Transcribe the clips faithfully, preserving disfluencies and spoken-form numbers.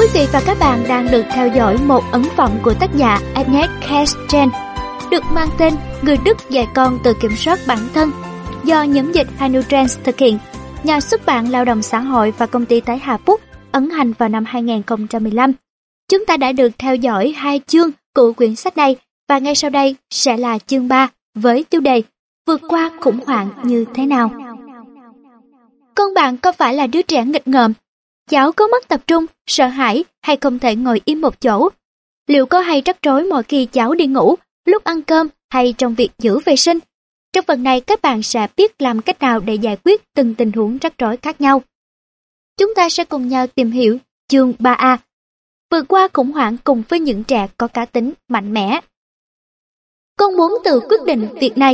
vị và các bạn đang được theo dõi một ấn phẩm của tác giả Agnes Kerstin được mang tên Người Đức dạy con tự kiểm soát bản thân do nhóm dịch Hanutrans thực hiện, nhà xuất bản Lao động Xã hội và công ty Tái Hà Phúc ấn hành vào năm hai nghìn không trăm mười lăm. Chúng ta đã được theo dõi hai chương của quyển sách này và ngay sau đây sẽ là chương ba với tiêu đề Vượt qua khủng hoảng như thế nào. Con bạn có phải là đứa trẻ nghịch ngợm? Cháu có mất tập trung, sợ hãi hay không thể ngồi im một chỗ? Liệu có hay rắc rối mỗi khi cháu đi ngủ, lúc ăn cơm hay trong việc giữ vệ sinh? Trong phần này các bạn sẽ biết làm cách nào để giải quyết từng tình huống rắc rối khác nhau. Chúng ta sẽ cùng nhau tìm hiểu chương ba A. Vượt qua khủng hoảng cùng với những trẻ có cá tính mạnh mẽ. Con muốn tự quyết định việc này.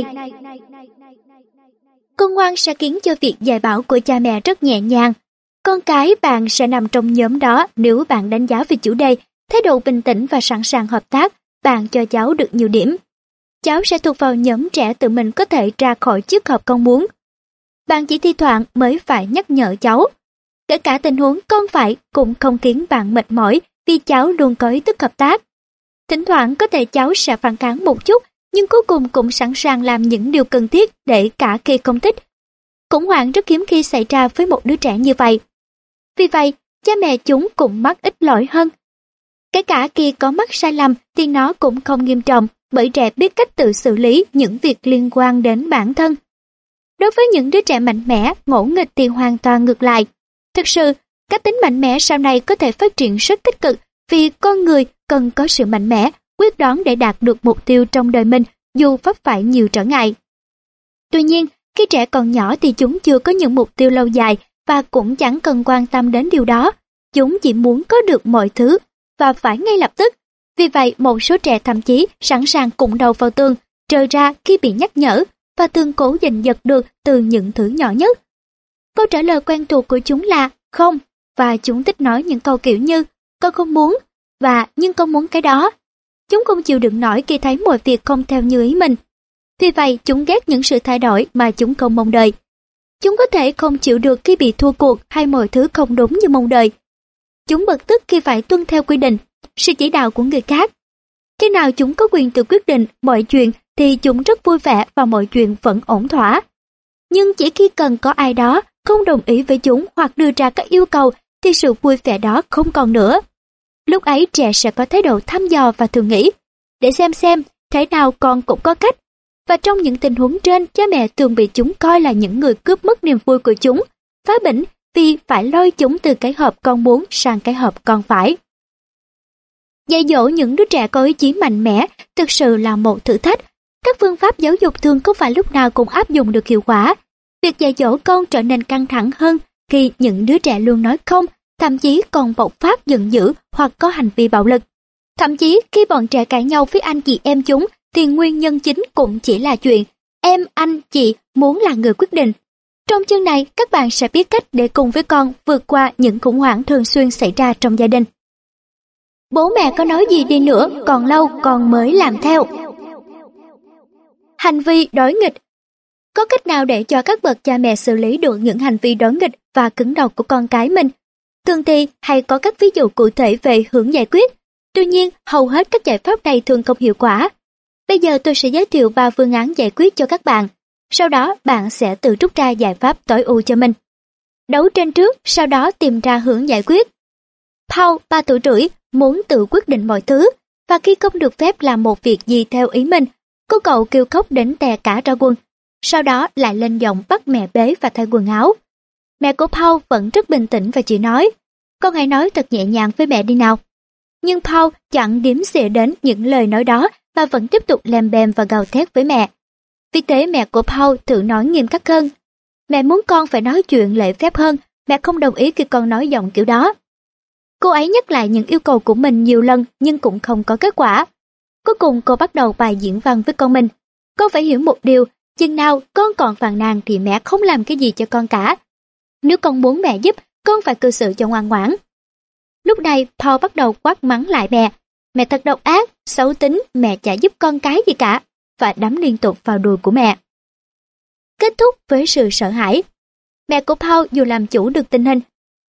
Con ngoan sẽ khiến cho việc dạy bảo của cha mẹ rất nhẹ nhàng. Con cái bạn sẽ nằm trong nhóm đó nếu bạn đánh giá về chủ đề, thái độ bình tĩnh và sẵn sàng hợp tác, bạn cho cháu được nhiều điểm. Cháu sẽ thuộc vào nhóm trẻ tự mình có thể ra khỏi chiếc hộp con muốn. Bạn chỉ thi thoảng mới phải nhắc nhở cháu. Kể cả tình huống con phải cũng không khiến bạn mệt mỏi vì cháu luôn có ý thức hợp tác. Thỉnh thoảng có thể cháu sẽ phản kháng một chút, nhưng cuối cùng cũng sẵn sàng làm những điều cần thiết để cả khi không thích. Khủng hoảng rất hiếm khi xảy ra với một đứa trẻ như vậy. Vì vậy, cha mẹ chúng cũng mắc ít lỗi hơn. Kể cả khi có mắc sai lầm thì nó cũng không nghiêm trọng bởi trẻ biết cách tự xử lý những việc liên quan đến bản thân. Đối với những đứa trẻ mạnh mẽ, ngỗ nghịch thì hoàn toàn ngược lại. Thực sự, cá tính mạnh mẽ sau này có thể phát triển rất tích cực vì con người cần có sự mạnh mẽ, quyết đoán để đạt được mục tiêu trong đời mình dù vấp phải nhiều trở ngại. Tuy nhiên, khi trẻ còn nhỏ thì chúng chưa có những mục tiêu lâu dài và cũng chẳng cần quan tâm đến điều đó. Chúng chỉ muốn có được mọi thứ và phải ngay lập tức. Vì vậy, một số trẻ thậm chí sẵn sàng cụng đầu vào tường, trơ ra khi bị nhắc nhở và thường cố giành giật được từ những thứ nhỏ nhất. Câu trả lời quen thuộc của chúng là không, và chúng thích nói những câu kiểu như con không muốn và nhưng con muốn cái đó. Chúng không chịu đựng nổi khi thấy mọi việc không theo như ý mình. Vì vậy, chúng ghét những sự thay đổi mà chúng không mong đợi. Chúng có thể không chịu được khi bị thua cuộc hay mọi thứ không đúng như mong đợi. Chúng bực tức khi phải tuân theo quy định, sự chỉ đạo của người khác. Khi nào chúng có quyền tự quyết định mọi chuyện thì chúng rất vui vẻ và mọi chuyện vẫn ổn thỏa. Nhưng chỉ khi cần có ai đó không đồng ý với chúng hoặc đưa ra các yêu cầu thì sự vui vẻ đó không còn nữa. Lúc ấy trẻ sẽ có thái độ thăm dò và thường nghĩ, để xem xem, thế nào con cũng có cách. Và trong những tình huống trên, cha mẹ thường bị chúng coi là những người cướp mất niềm vui của chúng, phá bỉnh vì phải lôi chúng từ cái hộp con muốn sang cái hộp con phải. Dạy dỗ những đứa trẻ có ý chí mạnh mẽ thực sự là một thử thách. Các phương pháp giáo dục thường không phải lúc nào cũng áp dụng được hiệu quả. Việc dạy dỗ con trở nên căng thẳng hơn khi những đứa trẻ luôn nói không, thậm chí còn bộc phát giận dữ hoặc có hành vi bạo lực. Thậm chí khi bọn trẻ cãi nhau với anh chị em chúng thì nguyên nhân chính cũng chỉ là chuyện em, anh, chị muốn là người quyết định. Trong chương này, các bạn sẽ biết cách để cùng với con vượt qua những khủng hoảng thường xuyên xảy ra trong gia đình. Bố mẹ có nói gì đi nữa, còn lâu con mới làm theo. Hành vi đối nghịch. Có cách nào để cho các bậc cha mẹ xử lý được những hành vi đối nghịch và cứng đầu của con cái mình? Thường thì hay có các ví dụ cụ thể về hướng giải quyết. Tuy nhiên, hầu hết các giải pháp này thường không hiệu quả. Bây giờ tôi sẽ giới thiệu ba phương án giải quyết cho các bạn. Sau đó, bạn sẽ tự rút ra giải pháp tối ưu cho mình. Đấu tranh trước, sau đó tìm ra hướng giải quyết. Paul, ba tuổi rưỡi, muốn tự quyết định mọi thứ, và khi không được phép làm một việc gì theo ý mình, cô cậu kêu khóc đến tè cả ra quần. Sau đó lại lên giọng bắt mẹ bế và thay quần áo. Mẹ của Paul vẫn rất bình tĩnh và chỉ nói, con hãy nói thật nhẹ nhàng với mẹ đi nào. Nhưng Paul chẳng đếm xỉa đến những lời nói đó và vẫn tiếp tục lèm bèm và gào thét với mẹ. Vì thế mẹ của Paul thử nói nghiêm khắc hơn. Mẹ muốn con phải nói chuyện lễ phép hơn, mẹ không đồng ý khi con nói giọng kiểu đó. Cô ấy nhắc lại những yêu cầu của mình nhiều lần nhưng cũng không có kết quả. Cuối cùng cô bắt đầu bài diễn văn với con mình. Con phải hiểu một điều, chừng nào con còn phàn nàn thì mẹ không làm cái gì cho con cả. Nếu con muốn mẹ giúp, con phải cư xử cho ngoan ngoãn. Lúc này Paul bắt đầu quát mắng lại mẹ. Mẹ thật độc ác, xấu tính, mẹ chả giúp con cái gì cả, và đấm liên tục vào đùi của mẹ. Kết thúc với sự sợ hãi. Mẹ của Paul dù làm chủ được tình hình,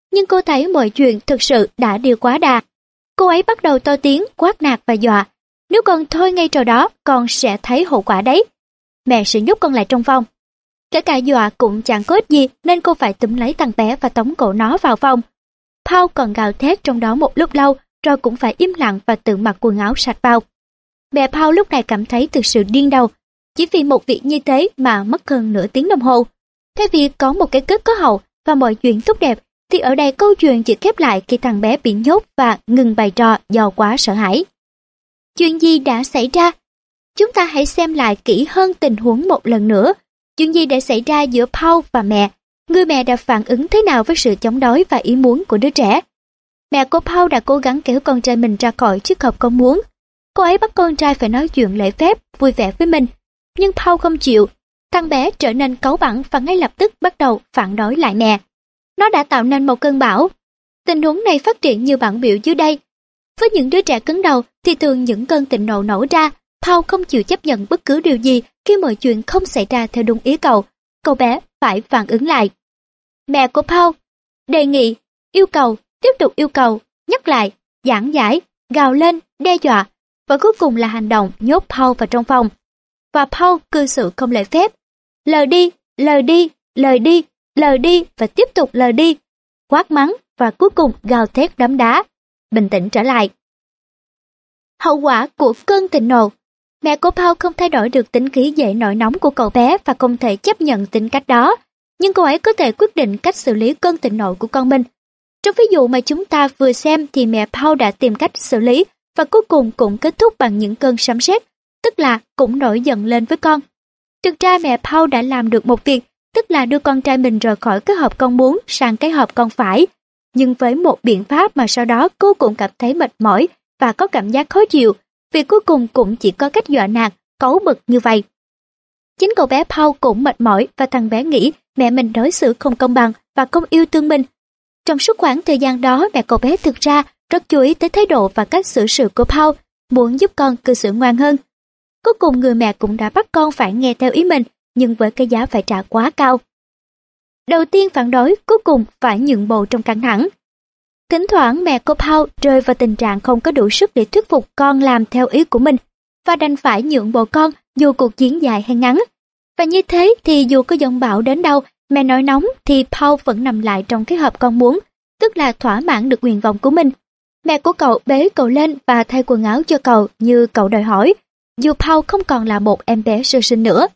Nhưng cô thấy mọi chuyện thực sự đã đi quá đà. Cô ấy bắt đầu to tiếng, quát nạt và dọa. Nếu con thôi ngay trò đó, con sẽ thấy hậu quả đấy. Mẹ sẽ nhốt con lại trong phòng. Kể cả dọa cũng chẳng có ích gì nên cô phải túm lấy thằng bé và tống cổ nó vào phòng. Paul còn gào thét trong đó một lúc lâu rồi cũng phải im lặng và tự mặc quần áo sạch vào. Mẹ Paul lúc này cảm thấy thực sự điên đầu. Chỉ vì một việc như thế mà mất hơn nửa tiếng đồng hồ. Thay vì có một cái kết có hậu và mọi chuyện tốt đẹp, thì ở đây câu chuyện chỉ khép lại khi thằng bé bị nhốt và ngừng bày trò do quá sợ hãi. Chuyện gì đã xảy ra? Chúng ta hãy xem lại kỹ hơn tình huống một lần nữa. Chuyện gì đã xảy ra giữa Paul và mẹ? Người mẹ đã phản ứng thế nào với sự chống đối và ý muốn của đứa trẻ? Mẹ của Paul đã cố gắng kéo con trai mình ra khỏi chiếc hộp con muốn. Cô ấy bắt con trai phải nói chuyện lễ phép, vui vẻ với mình. Nhưng Paul không chịu. Thằng bé trở nên cáu bẳn và ngay lập tức bắt đầu phản đối lại mẹ. Nó đã tạo nên một cơn bão. Tình huống này phát triển như bản biểu dưới đây. Với những đứa trẻ cứng đầu thì thường những cơn thịnh nộ nổ ra. Paul không chịu chấp nhận bất cứ điều gì khi mọi chuyện không xảy ra theo đúng ý cậu. Cậu bé phải phản ứng lại. Mẹ của Paul đề nghị, yêu cầu, tiếp tục yêu cầu, nhắc lại, giảng giải, gào lên, đe dọa và cuối cùng là hành động nhốt Paul vào trong phòng. Và Paul cư xử không lễ phép. Lờ đi, lờ đi, lờ đi, lờ đi và tiếp tục lờ đi. Quát mắng và cuối cùng gào thét đấm đá. Bình tĩnh trở lại. Hậu quả của cơn thịnh nộ. Mẹ của Paul không thay đổi được tính khí dễ nổi nóng của cậu bé và không thể chấp nhận tính cách đó. Nhưng cô ấy có thể quyết định cách xử lý cơn thịnh nộ của con mình. Trong ví dụ mà chúng ta vừa xem thì mẹ Paul đã tìm cách xử lý và cuối cùng cũng kết thúc bằng những cơn sấm sét, tức là cũng nổi giận lên với con. Thực ra mẹ Paul đã làm được một việc, tức là đưa con trai mình rời khỏi cái hộp con muốn sang cái hộp con phải. Nhưng với một biện pháp mà sau đó cô cũng cảm thấy mệt mỏi và có cảm giác khó chịu, vì cuối cùng cũng chỉ có cách dọa nạt, cáu bực như vậy. Chính cậu bé Paul cũng mệt mỏi và thằng bé nghĩ mẹ mình đối xử không công bằng và không yêu thương mình. Trong suốt khoảng thời gian đó, mẹ cậu bé thực ra rất chú ý tới thái độ và cách xử sự của Paul, muốn giúp con cư xử ngoan hơn. Cuối cùng người mẹ cũng đã bắt con phải nghe theo ý mình, nhưng với cái giá phải trả quá cao. Đầu tiên phản đối, cuối cùng phải nhượng bộ trong căng thẳng. Thỉnh thoảng mẹ của Paul rơi vào tình trạng không có đủ sức để thuyết phục con làm theo ý của mình, và đành phải nhượng bộ con dù cuộc chiến dài hay ngắn. Và như thế thì dù có giông bão đến đâu, mẹ nổi nóng thì Paul vẫn nằm lại trong cái hộp con muốn, tức là thỏa mãn được nguyện vọng của mình. Mẹ của cậu bế cậu lên và thay quần áo cho cậu như cậu đòi hỏi, dù Paul không còn là một em bé sơ sinh nữa.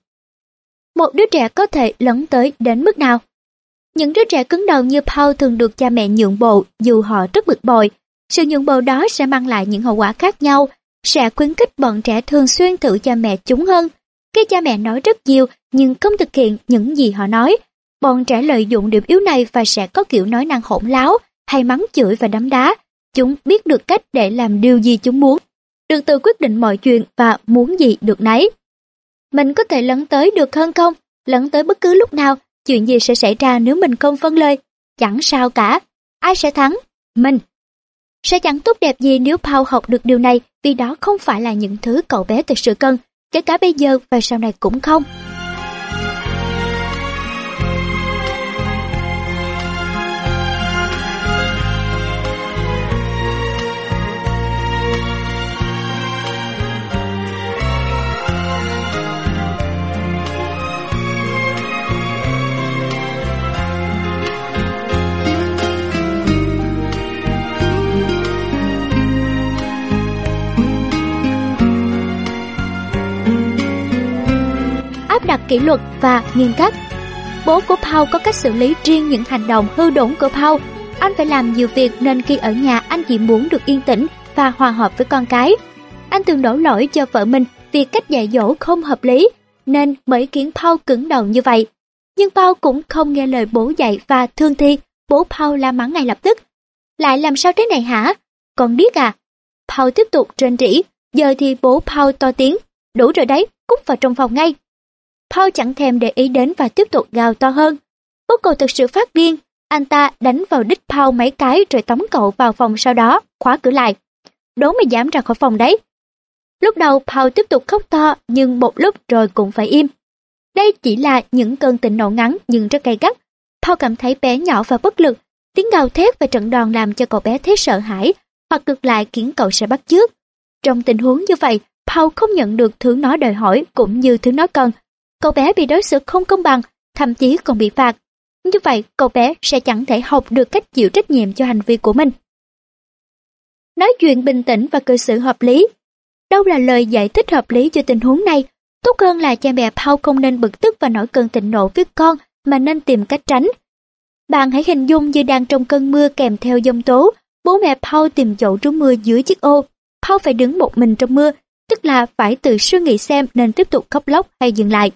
Một đứa trẻ có thể lấn tới đến mức nào? Những đứa trẻ cứng đầu như Paul thường được cha mẹ nhượng bộ dù họ rất bực bội. Sự nhượng bộ đó sẽ mang lại những hậu quả khác nhau, sẽ khuyến khích bọn trẻ thường xuyên thử cha mẹ chúng hơn. Khi cha mẹ nói rất nhiều nhưng không thực hiện những gì họ nói, bọn trẻ lợi dụng điểm yếu này và sẽ có kiểu nói năng hỗn láo hay mắng chửi và đấm đá. Chúng biết được cách để làm điều gì chúng muốn, được tự quyết định mọi chuyện và muốn gì được nấy. Mình có thể lấn tới được hơn không? Lấn tới bất cứ lúc nào. Chuyện gì sẽ xảy ra nếu mình không vâng lời? Chẳng sao cả. Ai sẽ thắng? Mình. Sẽ chẳng tốt đẹp gì nếu Paul học được điều này, vì đó không phải là những thứ cậu bé thực sự cần, kể cả bây giờ và sau này cũng không. Đặt kỷ luật và nghiêm khắc. Bố của Paul có cách xử lý riêng những hành động hư đốn của Paul. Anh phải làm nhiều việc nên khi ở nhà anh chỉ muốn được yên tĩnh và hòa hợp với con cái. Anh thường đổ lỗi cho vợ mình vì cách dạy dỗ không hợp lý nên mới khiến Paul cứng đầu như vậy. Nhưng Paul cũng không nghe lời bố dạy và thường thì bố Paul la mắng ngay lập tức. Lại làm sao thế này hả? Con điếc à? Paul tiếp tục rên rỉ. Giờ thì bố Paul to tiếng. Đủ rồi đấy, cút vào trong phòng ngay. Paul chẳng thèm để ý đến và tiếp tục gào to hơn. Bố cậu thực sự phát điên. Anh ta đánh vào đít Paul mấy cái rồi tống cậu vào phòng, sau đó khóa cửa lại. Đố mày dám ra khỏi phòng đấy. Lúc đầu Paul tiếp tục khóc to, nhưng một lúc rồi cũng phải im. Đây chỉ là những cơn thịnh nộ ngắn nhưng rất gay gắt. Paul cảm thấy bé nhỏ và bất lực. Tiếng gào thét và trận đòn làm cho cậu bé thấy sợ hãi, hoặc ngược lại khiến cậu sẽ bắt chước. Trong tình huống như vậy, Paul không nhận được thứ nó đòi hỏi cũng như thứ nó cần. Cậu bé bị đối xử không công bằng, thậm chí còn bị phạt. Như vậy, cậu bé sẽ chẳng thể học được cách chịu trách nhiệm cho hành vi của mình. Nói chuyện bình tĩnh và cư xử hợp lý. Đâu là lời giải thích hợp lý cho tình huống này? Tốt hơn là cha mẹ Paul không nên bực tức và nổi cơn thịnh nộ với con, mà nên tìm cách tránh. Bạn hãy hình dung như đang trong cơn mưa kèm theo giông tố. Bố mẹ Paul tìm chỗ trú mưa dưới chiếc ô. Paul phải đứng một mình trong mưa, tức là phải tự suy nghĩ xem nên tiếp tục khóc lóc hay dừng lại.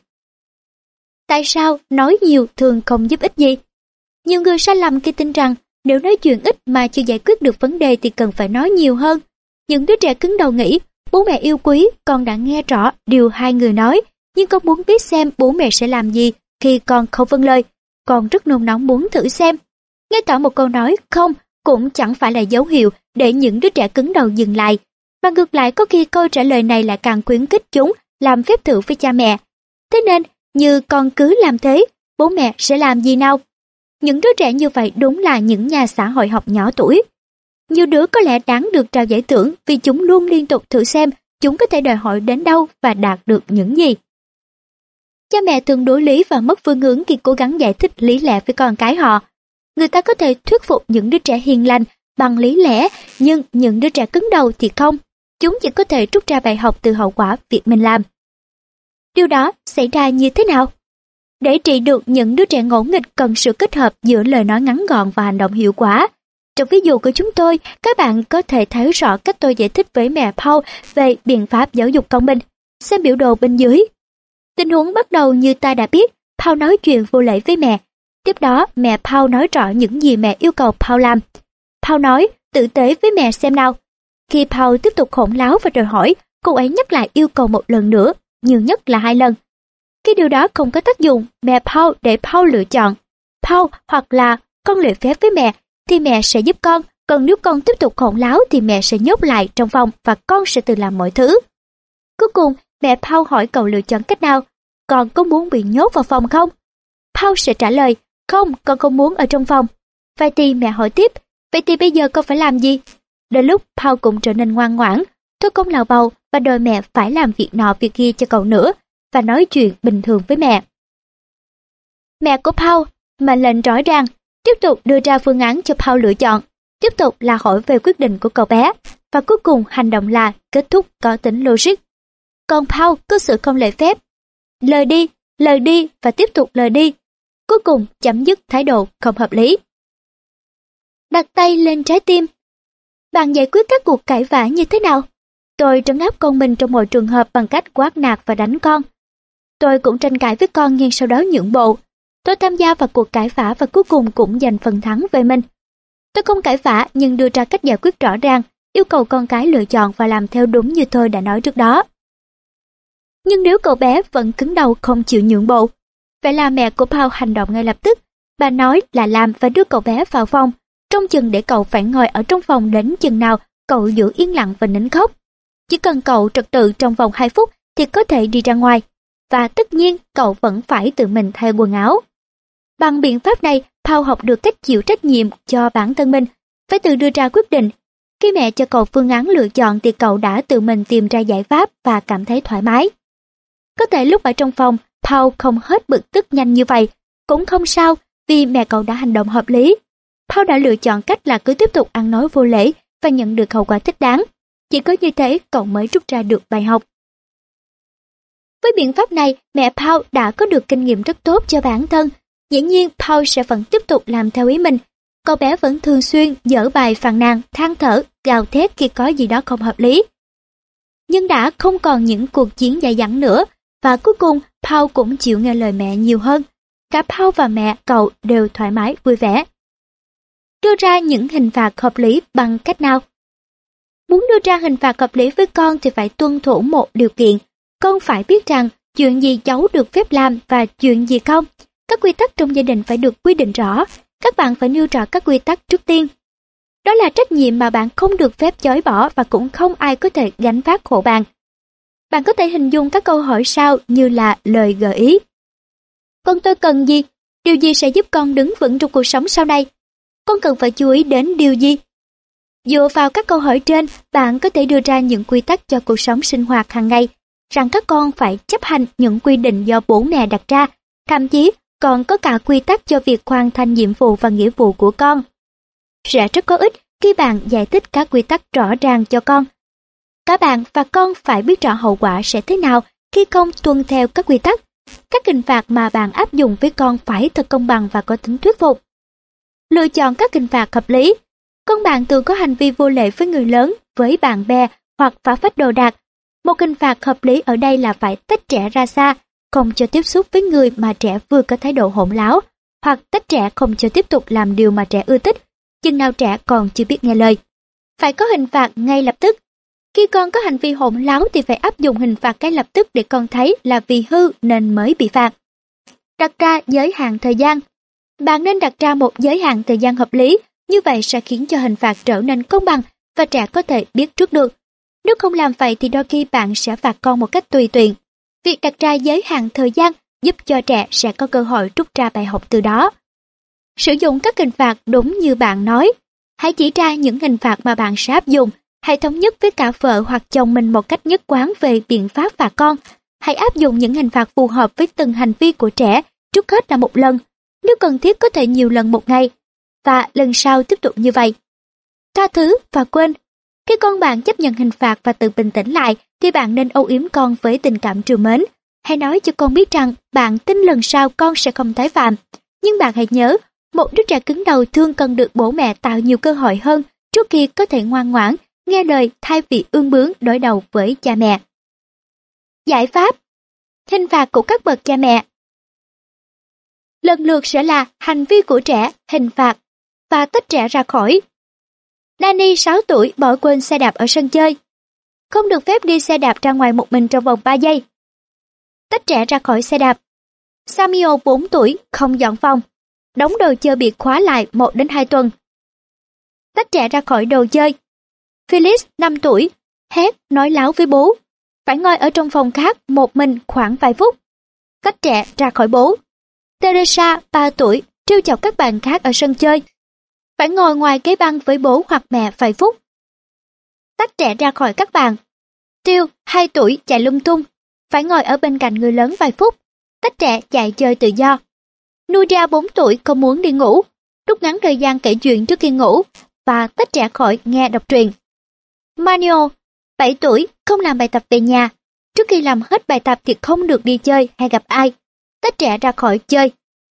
Tại sao nói nhiều thường không giúp ích gì? Nhiều người sai lầm khi tin rằng nếu nói chuyện ít mà chưa giải quyết được vấn đề thì cần phải nói nhiều hơn. Những đứa trẻ cứng đầu nghĩ bố mẹ yêu quý, con đã nghe rõ điều hai người nói, nhưng con muốn biết xem bố mẹ sẽ làm gì khi con không vâng lời. Con rất nôn nóng muốn thử xem. Nghe tỏ một câu nói không cũng chẳng phải là dấu hiệu để những đứa trẻ cứng đầu dừng lại, mà ngược lại có khi câu trả lời này lại càng khuyến khích chúng làm phép thử với cha mẹ. Thế nên, như con cứ làm thế, bố mẹ sẽ làm gì nào? Những đứa trẻ như vậy đúng là những nhà xã hội học nhỏ tuổi. Nhiều đứa có lẽ đáng được trao giải thưởng vì chúng luôn liên tục thử xem chúng có thể đòi hỏi đến đâu và đạt được những gì. Cha mẹ thường đối lý và mất phương hướng khi cố gắng giải thích lý lẽ với con cái họ. Người ta có thể thuyết phục những đứa trẻ hiền lành bằng lý lẽ, nhưng những đứa trẻ cứng đầu thì không. Chúng chỉ có thể rút ra bài học từ hậu quả việc mình làm. Điều đó xảy ra như thế nào? Để trị được những đứa trẻ ngỗ nghịch cần sự kết hợp giữa lời nói ngắn gọn và hành động hiệu quả. Trong ví dụ của chúng tôi, các bạn có thể thấy rõ cách tôi giải thích với mẹ Paul về biện pháp giáo dục công bình. Xem biểu đồ bên dưới. Tình huống bắt đầu như ta đã biết, Paul nói chuyện vô lễ với mẹ. Tiếp đó, mẹ Paul nói rõ những gì mẹ yêu cầu Paul làm. Paul nói, tử tế với mẹ xem nào. Khi Paul tiếp tục hỗn láo và đòi hỏi, cô ấy nhắc lại yêu cầu một lần nữa, nhiều nhất là hai lần. Khi điều đó không có tác dụng, mẹ Paul để Paul lựa chọn. Paul hoặc là con lễ phép với mẹ, thì mẹ sẽ giúp con, còn nếu con tiếp tục hỗn láo thì mẹ sẽ nhốt lại trong phòng và con sẽ tự làm mọi thứ. Cuối cùng, mẹ Paul hỏi cậu lựa chọn cách nào, con có muốn bị nhốt vào phòng không? Paul sẽ trả lời, không, con không muốn ở trong phòng. Vậy thì mẹ hỏi tiếp, vậy thì bây giờ con phải làm gì? Đến lúc Paul cũng trở nên ngoan ngoãn, thôi không lào bầu và đòi mẹ phải làm việc nọ việc kia cho cậu nữa và nói chuyện bình thường với mẹ. Mẹ của Paul mệnh lệnh rõ ràng, tiếp tục đưa ra phương án cho Paul lựa chọn, tiếp tục là hỏi về quyết định của cậu bé và cuối cùng hành động là kết thúc có tính logic. Còn Paul có sự không lễ phép, lời đi, lời đi và tiếp tục lời đi, cuối cùng chấm dứt thái độ không hợp lý. Đặt tay lên trái tim. Bạn giải quyết các cuộc cãi vã như thế nào? Tôi trấn áp con mình trong mọi trường hợp bằng cách quát nạt và đánh con. Tôi cũng tranh cãi với con nhưng sau đó nhượng bộ. Tôi tham gia vào cuộc cãi vã và cuối cùng cũng giành phần thắng về mình. Tôi không cãi vã nhưng đưa ra cách giải quyết rõ ràng, yêu cầu con cái lựa chọn và làm theo đúng như tôi đã nói trước đó. Nhưng nếu cậu bé vẫn cứng đầu không chịu nhượng bộ, vậy là mẹ của Paul hành động ngay lập tức. Bà nói là làm và đưa cậu bé vào phòng, trông chừng để cậu phải ngồi ở trong phòng đến chừng nào cậu giữ yên lặng và nín khóc. Chỉ cần cậu trật tự trong vòng hai phút thì có thể đi ra ngoài. Và tất nhiên cậu vẫn phải tự mình thay quần áo. Bằng biện pháp này, Paul học được cách chịu trách nhiệm cho bản thân mình, phải tự đưa ra quyết định. Khi mẹ cho cậu phương án lựa chọn thì cậu đã tự mình tìm ra giải pháp và cảm thấy thoải mái. Có thể lúc ở trong phòng, Paul không hết bực tức nhanh như vậy, cũng không sao vì mẹ cậu đã hành động hợp lý. Paul đã lựa chọn cách là cứ tiếp tục ăn nói vô lễ và nhận được hậu quả thích đáng. Chỉ có như thế cậu mới rút ra được bài học. Với biện pháp này, mẹ Paul đã có được kinh nghiệm rất tốt cho bản thân. Dĩ nhiên Paul sẽ vẫn tiếp tục làm theo ý mình. Cậu bé vẫn thường xuyên dở bài phàn nàn, than thở, gào thét khi có gì đó không hợp lý. Nhưng đã không còn những cuộc chiến dai dẳng nữa, và cuối cùng Paul cũng chịu nghe lời mẹ nhiều hơn. Cả Paul và mẹ cậu đều thoải mái, vui vẻ. Đưa ra những hình phạt hợp lý bằng cách nào? Muốn đưa ra hình phạt hợp lý với con thì phải tuân thủ một điều kiện. Con phải biết rằng chuyện gì cháu được phép làm và chuyện gì không. Các quy tắc trong gia đình phải được quy định rõ. Các bạn phải nêu rõ các quy tắc trước tiên. Đó là trách nhiệm mà bạn không được phép chối bỏ và cũng không ai có thể gánh vác hộ bạn. Bạn có thể hình dung các câu hỏi sau như là lời gợi ý. Con tôi cần gì? Điều gì sẽ giúp con đứng vững trong cuộc sống sau này? con cần phải chú ý đến điều gì? Dựa vào các câu hỏi trên, bạn có thể đưa ra những quy tắc cho cuộc sống sinh hoạt hàng ngày, rằng các con phải chấp hành những quy định do bố mẹ đặt ra, thậm chí còn có cả quy tắc cho việc hoàn thành nhiệm vụ và nghĩa vụ của con. Sẽ rất có ích khi bạn giải thích các quy tắc rõ ràng cho con. Cả bạn và con phải biết rõ hậu quả sẽ thế nào khi không tuân theo các quy tắc. Các hình phạt mà bạn áp dụng với con phải thật công bằng và có tính thuyết phục. Lựa chọn các hình phạt hợp lý. Con bạn thường có hành vi vô lễ với người lớn, với bạn bè hoặc phá phách đồ đạc. Một hình phạt hợp lý ở đây là phải tách trẻ ra xa, không cho tiếp xúc với người mà trẻ vừa có thái độ hỗn láo, hoặc tách trẻ không cho tiếp tục làm điều mà trẻ ưa thích, chừng nào trẻ còn chưa biết nghe lời. Phải có hình phạt ngay lập tức. Khi con có hành vi hỗn láo thì phải áp dụng hình phạt ngay lập tức để con thấy là vì hư nên mới bị phạt. Đặt ra giới hạn thời gian. Bạn nên đặt ra một giới hạn thời gian hợp lý, như vậy sẽ khiến cho hình phạt trở nên công bằng và trẻ có thể biết trước được. Nếu không làm vậy thì đôi khi bạn sẽ phạt con một cách tùy tiện. Việc đặt ra giới hạn thời gian giúp cho trẻ sẽ có cơ hội rút ra bài học từ đó. Sử dụng các hình phạt đúng như bạn nói. Hãy chỉ ra những hình phạt mà bạn sẽ áp dụng. Hãy thống nhất với cả vợ hoặc chồng mình một cách nhất quán về biện pháp phạt con. Hãy áp dụng những hình phạt phù hợp với từng hành vi của trẻ, trước hết là một lần. Nếu cần thiết có thể nhiều lần một ngày. Và lần sau tiếp tục như vậy. Tha thứ và quên. Khi con bạn chấp nhận hình phạt và tự bình tĩnh lại, thì bạn nên âu yếm con với tình cảm trìu mến. Hãy nói cho con biết rằng bạn tin lần sau con sẽ không tái phạm. Nhưng bạn hãy nhớ, một đứa trẻ cứng đầu thường cần được bố mẹ tạo nhiều cơ hội hơn trước khi có thể ngoan ngoãn, nghe lời thay vì ương bướng đối đầu với cha mẹ. Giải pháp. Hình phạt của các bậc cha mẹ. Lần lượt sẽ là hành vi của trẻ, hình phạt, và tách trẻ ra khỏi. Danny sáu tuổi bỏ quên xe đạp ở sân chơi. Không được phép đi xe đạp ra ngoài một mình trong vòng ba giây. Tách trẻ ra khỏi xe đạp. Samuel bốn tuổi không dọn phòng. Đóng đồ chơi bị khóa lại một đến hai tuần. Tách trẻ ra khỏi đồ chơi. Phyllis năm tuổi hét nói láo với bố. Phải ngồi ở trong phòng khác một mình khoảng vài phút. Tách trẻ ra khỏi bố. Teresa ba tuổi trêu chọc các bạn khác ở sân chơi. Phải ngồi ngoài cái băng với bố hoặc mẹ vài phút. Tách trẻ ra khỏi các bạn. Tiêu hai tuổi chạy lung tung. Phải ngồi ở bên cạnh người lớn vài phút. Tách trẻ chạy chơi tự do. Nuria bốn tuổi không muốn đi ngủ. Rút ngắn thời gian kể chuyện trước khi ngủ và tách trẻ khỏi nghe đọc truyện. Manuel bảy tuổi không làm bài tập về nhà. Trước khi làm hết bài tập thì không được đi chơi hay gặp ai. Tách trẻ ra khỏi chơi.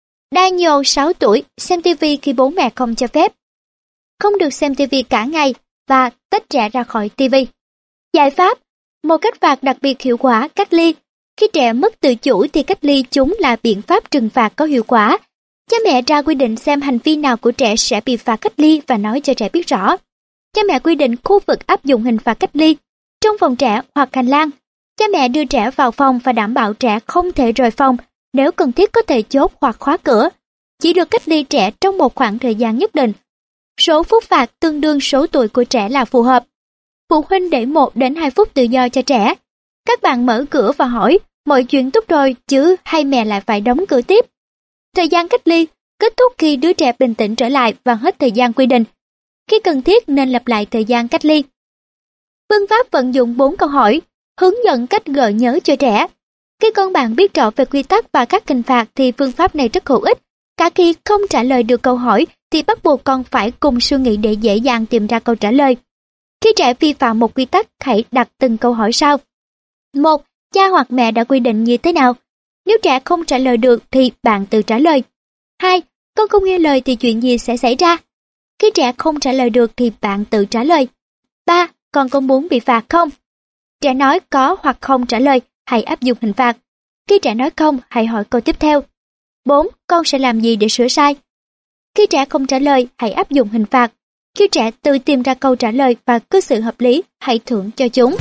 Daniel sáu tuổi xem ti vi khi bố mẹ không cho phép. Không được xem ti vi cả ngày và tách trẻ ra khỏi ti vi. Giải pháp. Một cách phạt đặc biệt hiệu quả, cách ly. Khi trẻ mất tự chủ thì cách ly chúng là biện pháp trừng phạt có hiệu quả. Cha mẹ ra quy định xem hành vi nào của trẻ sẽ bị phạt cách ly và nói cho trẻ biết rõ. Cha mẹ quy định khu vực áp dụng hình phạt cách ly, trong phòng trẻ hoặc hành lang. Cha mẹ đưa trẻ vào phòng và đảm bảo trẻ không thể rời phòng, nếu cần thiết có thể chốt hoặc khóa cửa. Chỉ được cách ly trẻ trong một khoảng thời gian nhất định. Số phút phạt tương đương số tuổi của trẻ là phù hợp. Phụ huynh để một đến hai phút tự do cho trẻ. Các bạn mở cửa và hỏi, mọi chuyện tốt rồi chứ hay mẹ lại phải đóng cửa tiếp. Thời gian cách ly kết thúc khi đứa trẻ bình tĩnh trở lại và hết thời gian quy định. Khi cần thiết nên lặp lại thời gian cách ly. Phương pháp vận dụng bốn câu hỏi, hướng dẫn cách gợi nhớ cho trẻ. Khi con bạn biết rõ về quy tắc và các hình phạt thì phương pháp này rất hữu ích. Cả khi không trả lời được câu hỏi thì bắt buộc con phải cùng suy nghĩ để dễ dàng tìm ra câu trả lời. Khi trẻ vi phạm một quy tắc, hãy đặt từng câu hỏi sau. một. Cha hoặc mẹ đã quy định như thế nào? Nếu trẻ không trả lời được thì bạn tự trả lời. hai. Con không nghe lời thì chuyện gì sẽ xảy ra? Khi trẻ không trả lời được thì bạn tự trả lời. ba. Con có muốn bị phạt không? Trẻ nói có hoặc không trả lời, hãy áp dụng hình phạt. Khi trẻ nói không, hãy hỏi câu tiếp theo. bốn. Con sẽ làm gì để sửa sai? Khi trẻ không trả lời, hãy áp dụng hình phạt. Khi trẻ tự tìm ra câu trả lời và cư xử hợp lý, hãy thưởng cho chúng.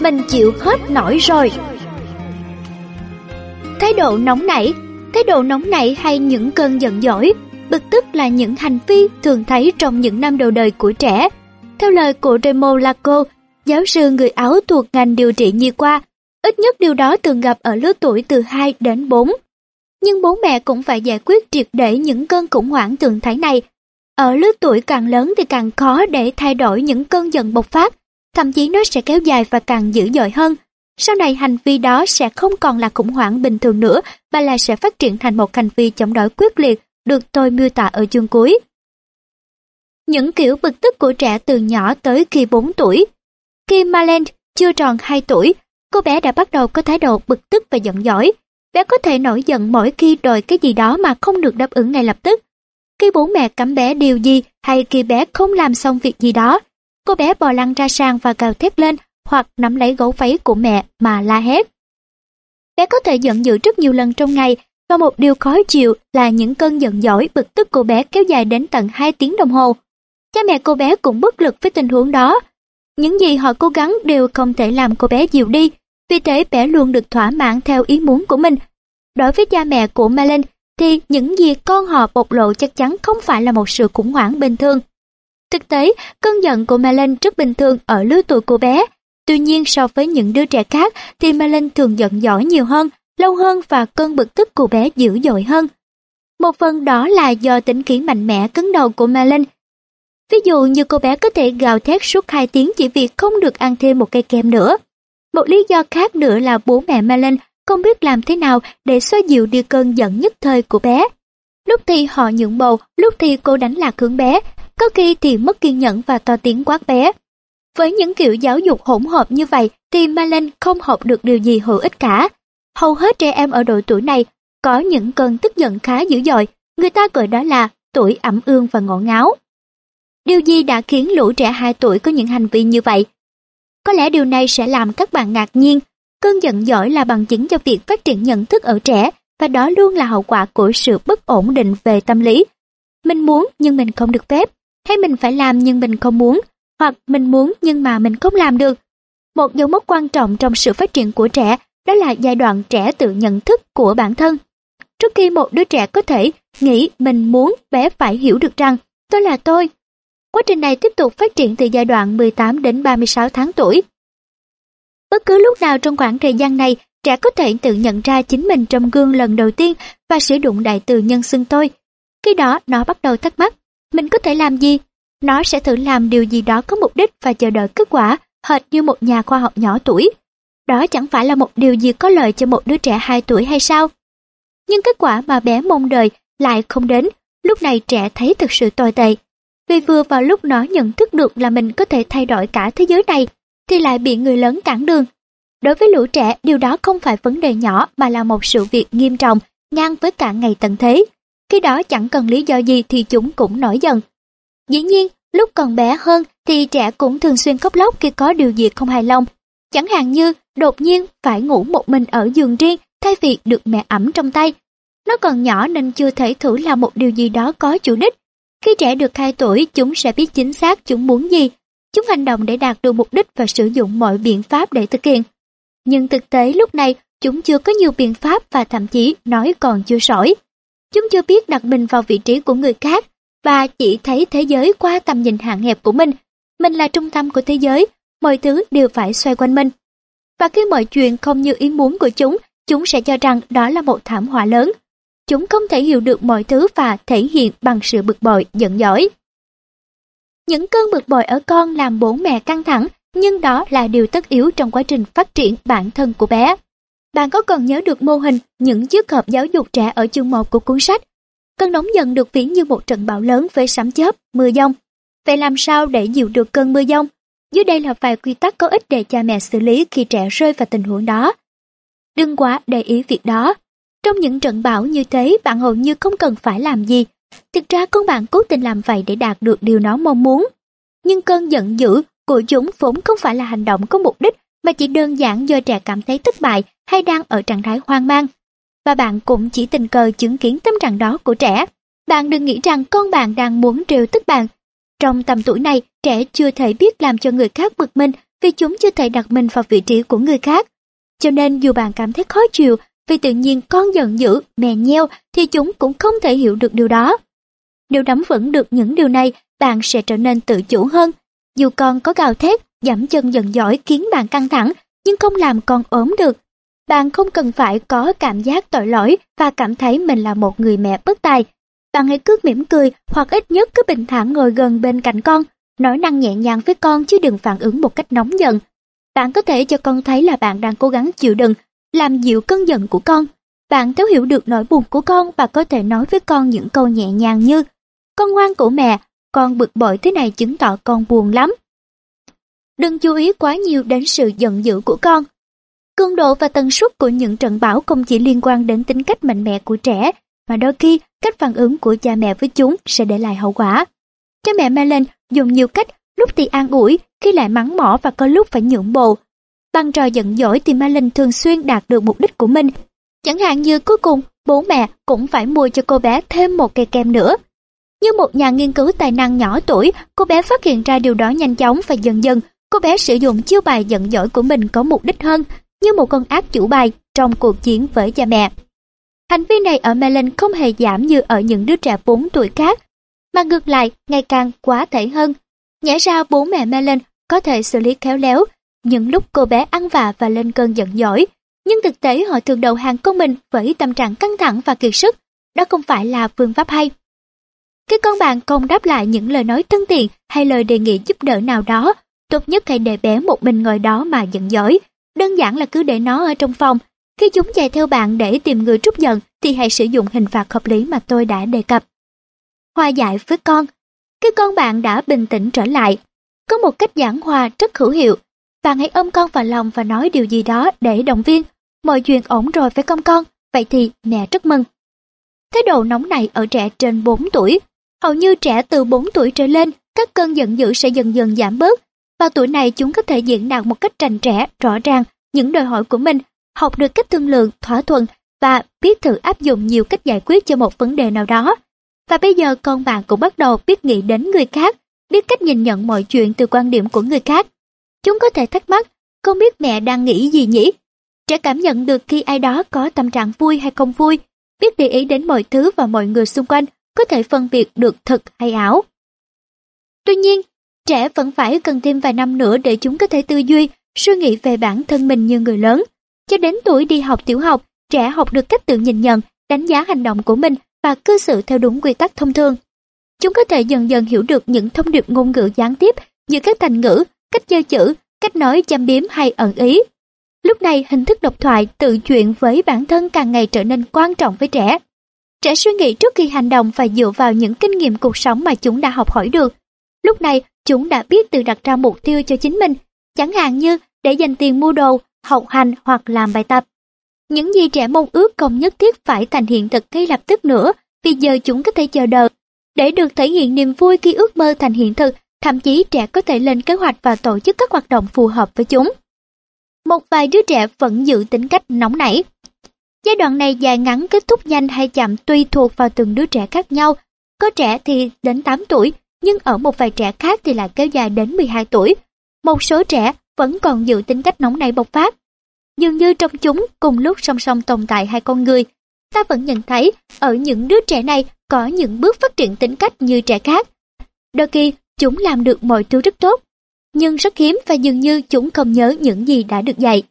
mình chịu hết nổi rồi. Thái độ nóng nảy. Thái độ nóng nảy hay những cơn giận dỗi, bực tức là những hành vi thường thấy trong những năm đầu đời của trẻ. Theo lời của Raymond Laco, giáo sư người Áo thuộc ngành điều trị nhi khoa, ít nhất điều đó thường gặp ở lứa tuổi từ hai đến bốn. Nhưng bố mẹ cũng phải giải quyết triệt để những cơn khủng hoảng thường thấy này. Ở lứa tuổi càng lớn thì càng khó để thay đổi những cơn giận bộc phát, thậm chí nó sẽ kéo dài và càng dữ dội hơn. Sau này hành vi đó sẽ không còn là khủng hoảng bình thường nữa, mà là sẽ phát triển thành một hành vi chống đối quyết liệt, được tôi miêu tả ở chương cuối. Những kiểu bực tức của trẻ từ nhỏ tới khi bốn tuổi. Khi Marlene chưa tròn hai tuổi, cô bé đã bắt đầu có thái độ bực tức và giận dỗi. Bé có thể nổi giận mỗi khi đòi cái gì đó mà không được đáp ứng ngay lập tức. Khi bố mẹ cấm bé điều gì hay khi bé không làm xong việc gì đó, cô bé bò lăn ra sàn và gào thét lên hoặc nắm lấy gấu váy của mẹ mà la hét. Bé có thể giận dữ rất nhiều lần trong ngày, và một điều khó chịu là những cơn giận dỗi bực tức của bé kéo dài đến tận hai tiếng đồng hồ. Cha mẹ cô bé cũng bất lực với tình huống đó. Những gì họ cố gắng đều không thể làm cô bé dịu đi, vì thế bé luôn được thỏa mãn theo ý muốn của mình. Đối với cha mẹ của Marlene thì những gì con họ bộc lộ chắc chắn không phải là một sự khủng hoảng bình thường. Thực tế, cơn giận của Marlene rất bình thường ở lứa tuổi của bé. Tuy nhiên so với những đứa trẻ khác thì Marlene thường giận dỗi nhiều hơn, lâu hơn và cơn bực tức của bé dữ dội hơn. Một phần đó là do tính khí mạnh mẽ cứng đầu của Marlene. Ví dụ như cô bé có thể gào thét suốt hai tiếng chỉ vì không được ăn thêm một cây kem nữa. Một lý do khác nữa là bố mẹ Marlene không biết làm thế nào để xoa dịu đi cơn giận nhất thời của bé. Lúc thì họ nhượng bộ, lúc thì cô đánh lạc hướng bé, có khi thì mất kiên nhẫn và to tiếng quát bé. Với những kiểu giáo dục hỗn hợp như vậy thì Marlene không học được điều gì hữu ích cả. Hầu hết trẻ em ở độ tuổi này có những cơn tức giận khá dữ dội, người ta gọi đó là tuổi ẩm ương và ngổ ngáo. Điều gì đã khiến lũ trẻ hai tuổi có những hành vi như vậy? Có lẽ điều này sẽ làm các bạn ngạc nhiên. Cơn giận dỗi là bằng chứng cho việc phát triển nhận thức ở trẻ, và đó luôn là hậu quả của sự bất ổn định về tâm lý. Mình muốn nhưng mình không được phép, hay mình phải làm nhưng mình không muốn, hoặc mình muốn nhưng mà mình không làm được. Một dấu mốc quan trọng trong sự phát triển của trẻ đó là giai đoạn trẻ tự nhận thức của bản thân. Trước khi một đứa trẻ có thể nghĩ mình muốn, bé phải hiểu được rằng tôi là tôi. Quá trình này tiếp tục phát triển từ giai đoạn mười tám đến ba mươi sáu tháng tuổi. Bất cứ lúc nào trong khoảng thời gian này, trẻ có thể tự nhận ra chính mình trong gương lần đầu tiên và sử dụng đại từ nhân xưng tôi. Khi đó nó bắt đầu thắc mắc, mình có thể làm gì? Nó sẽ thử làm điều gì đó có mục đích và chờ đợi kết quả, hệt như một nhà khoa học nhỏ tuổi. Đó chẳng phải là một điều gì có lợi cho một đứa trẻ hai tuổi hay sao? Nhưng kết quả mà bé mong đợi lại không đến. Lúc này trẻ thấy thực sự tồi tệ. Vì vừa vào lúc nó nhận thức được là mình có thể thay đổi cả thế giới này, thì lại bị người lớn cản đường. Đối với lũ trẻ, điều đó không phải vấn đề nhỏ mà là một sự việc nghiêm trọng, ngang với cả ngày tận thế. Khi đó chẳng cần lý do gì thì chúng cũng nổi giận. Dĩ nhiên, lúc còn bé hơn thì trẻ cũng thường xuyên khóc lóc khi có điều gì không hài lòng. Chẳng hạn như đột nhiên phải ngủ một mình ở giường riêng thay vì được mẹ ẵm trong tay. Nó còn nhỏ nên chưa thể thử làm một điều gì đó có chủ đích. Khi trẻ được hai tuổi, chúng sẽ biết chính xác chúng muốn gì. Chúng hành động để đạt được mục đích và sử dụng mọi biện pháp để thực hiện. Nhưng thực tế lúc này, chúng chưa có nhiều biện pháp và thậm chí nói còn chưa sỏi. Chúng chưa biết đặt mình vào vị trí của người khác và chỉ thấy thế giới qua tầm nhìn hạn hẹp của mình. Mình là trung tâm của thế giới, mọi thứ đều phải xoay quanh mình. Và khi mọi chuyện không như ý muốn của chúng, chúng sẽ cho rằng đó là một thảm họa lớn. Chúng không thể hiểu được mọi thứ và thể hiện bằng sự bực bội, giận dỗi. Những cơn bực bội ở con làm bố mẹ căng thẳng, nhưng đó là điều tất yếu trong quá trình phát triển bản thân của bé. Bạn có còn nhớ được mô hình những chiếc hộp giáo dục trẻ ở chương một của cuốn sách? Cơn nóng giận được ví như một trận bão lớn với sấm chớp, mưa dông. Vậy làm sao để dịu được cơn mưa dông? Dưới đây là vài quy tắc có ích để cha mẹ xử lý khi trẻ rơi vào tình huống đó. Đừng quá để ý việc đó. Trong những trận bão như thế, bạn hầu như không cần phải làm gì. Thực ra con bạn cố tình làm vậy để đạt được điều nó mong muốn. Nhưng cơn giận dữ của chúng vốn không phải là hành động có mục đích, mà chỉ đơn giản do trẻ cảm thấy thất bại hay đang ở trạng thái hoang mang. Và bạn cũng chỉ tình cờ chứng kiến tâm trạng đó của trẻ. Bạn đừng nghĩ rằng con bạn đang muốn trêu tức bạn. Trong tầm tuổi này, trẻ chưa thể biết làm cho người khác bực mình vì chúng chưa thể đặt mình vào vị trí của người khác. Cho nên dù bạn cảm thấy khó chịu vì tự nhiên con giận dữ, mè nheo thì chúng cũng không thể hiểu được điều đó. Nếu nắm vững được những điều này, bạn sẽ trở nên tự chủ hơn. Dù con có gào thét, giẫm chân giận dỗi khiến bạn căng thẳng, nhưng không làm con ốm được. Bạn không cần phải có cảm giác tội lỗi và cảm thấy mình là một người mẹ bất tài. Bạn hãy cứ mỉm cười hoặc ít nhất cứ bình thản ngồi gần bên cạnh con, nói năng nhẹ nhàng với con chứ đừng phản ứng một cách nóng giận. Bạn có thể cho con thấy là bạn đang cố gắng chịu đựng, làm dịu cơn giận của con. Bạn thấu hiểu được nỗi buồn của con và có thể nói với con những câu nhẹ nhàng như: con ngoan của mẹ, con bực bội thế này chứng tỏ con buồn lắm. Đừng chú ý quá nhiều đến sự giận dữ của con. Cường độ và tần suất của những trận bão không chỉ liên quan đến tính cách mạnh mẽ của trẻ, mà đôi khi cách phản ứng của cha mẹ với chúng sẽ để lại hậu quả. Cha mẹ Melon dùng nhiều cách, lúc thì an ủi, khi lại mắng mỏ và có lúc phải nhượng bộ. Bằng trò giận dỗi thì Melon thường xuyên đạt được mục đích của mình. Chẳng hạn như cuối cùng, bố mẹ cũng phải mua cho cô bé thêm một cây kem nữa. Như một nhà nghiên cứu tài năng nhỏ tuổi, cô bé phát hiện ra điều đó nhanh chóng và dần dần, cô bé sử dụng chiêu bài giận dỗi của mình có mục đích hơn, như một con ác chủ bài trong cuộc chiến với cha mẹ. Hành vi này ở Melon không hề giảm như ở những đứa trẻ bốn tuổi khác, mà ngược lại ngày càng quá thể hơn. Nhẽ ra bố mẹ Melon có thể xử lý khéo léo những lúc cô bé ăn vạ và lên cơn giận dỗi, nhưng thực tế họ thường đầu hàng con mình với tâm trạng căng thẳng và kiệt sức. Đó không phải là phương pháp hay. Khi con bạn không đáp lại những lời nói thân thiện hay lời đề nghị giúp đỡ nào đó, tốt nhất hãy để bé một mình ngồi đó mà giận dỗi. Đơn giản là cứ để nó ở trong phòng. Khi chúng chạy theo bạn để tìm người trút giận thì hãy sử dụng hình phạt hợp lý mà tôi đã đề cập. Hòa giải với con. Khi con bạn đã bình tĩnh trở lại, có một cách giảng hòa rất hữu hiệu. Bạn hãy ôm con vào lòng và nói điều gì đó để động viên. Mọi chuyện ổn rồi phải không con? Vậy thì mẹ rất mừng. Thái độ nóng này ở trẻ trên bốn tuổi. Hầu như trẻ từ bốn tuổi trở lên, các cơn giận dữ sẽ dần dần giảm bớt. Vào tuổi này chúng có thể diễn đạt một cách rành rẽ, rõ ràng những đòi hỏi của mình, học được cách thương lượng, thỏa thuận và biết thử áp dụng nhiều cách giải quyết cho một vấn đề nào đó. Và bây giờ con bạn cũng bắt đầu biết nghĩ đến người khác, biết cách nhìn nhận mọi chuyện từ quan điểm của người khác. Chúng có thể thắc mắc, không biết mẹ đang nghĩ gì nhỉ? Trẻ cảm nhận được khi ai đó có tâm trạng vui hay không vui, biết để ý đến mọi thứ và mọi người xung quanh, có thể phân biệt được thật hay ảo. Tuy nhiên, trẻ vẫn phải cần thêm vài năm nữa để chúng có thể tư duy, suy nghĩ về bản thân mình như người lớn. Cho đến tuổi đi học tiểu học, trẻ học được cách tự nhìn nhận, đánh giá hành động của mình và cư xử theo đúng quy tắc thông thường. Chúng có thể dần dần hiểu được những thông điệp ngôn ngữ gián tiếp như các thành ngữ, cách chơi chữ, cách nói châm biếm hay ẩn ý. Lúc này, hình thức độc thoại tự chuyện với bản thân càng ngày trở nên quan trọng với trẻ. Trẻ suy nghĩ trước khi hành động và dựa vào những kinh nghiệm cuộc sống mà chúng đã học hỏi được. Lúc này, chúng đã biết tự đặt ra mục tiêu cho chính mình, chẳng hạn như để dành tiền mua đồ, học hành hoặc làm bài tập. Những gì trẻ mong ước không nhất thiết phải thành hiện thực ngay lập tức nữa, vì giờ chúng có thể chờ đợi. Để được thể hiện niềm vui khi ước mơ thành hiện thực, thậm chí trẻ có thể lên kế hoạch và tổ chức các hoạt động phù hợp với chúng. Một vài đứa trẻ vẫn giữ tính cách nóng nảy. Giai đoạn này dài ngắn, kết thúc nhanh hay chậm tùy thuộc vào từng đứa trẻ khác nhau. Có trẻ thì đến tám tuổi, nhưng ở một vài trẻ khác thì lại kéo dài đến mười hai tuổi. Một số trẻ vẫn còn giữ tính cách nóng nảy bộc phát. Dường như trong chúng cùng lúc song song tồn tại hai con người. Ta vẫn nhận thấy ở những đứa trẻ này có những bước phát triển tính cách như trẻ khác. Đôi khi chúng làm được mọi thứ rất tốt, nhưng rất hiếm và dường như chúng không nhớ những gì đã được dạy.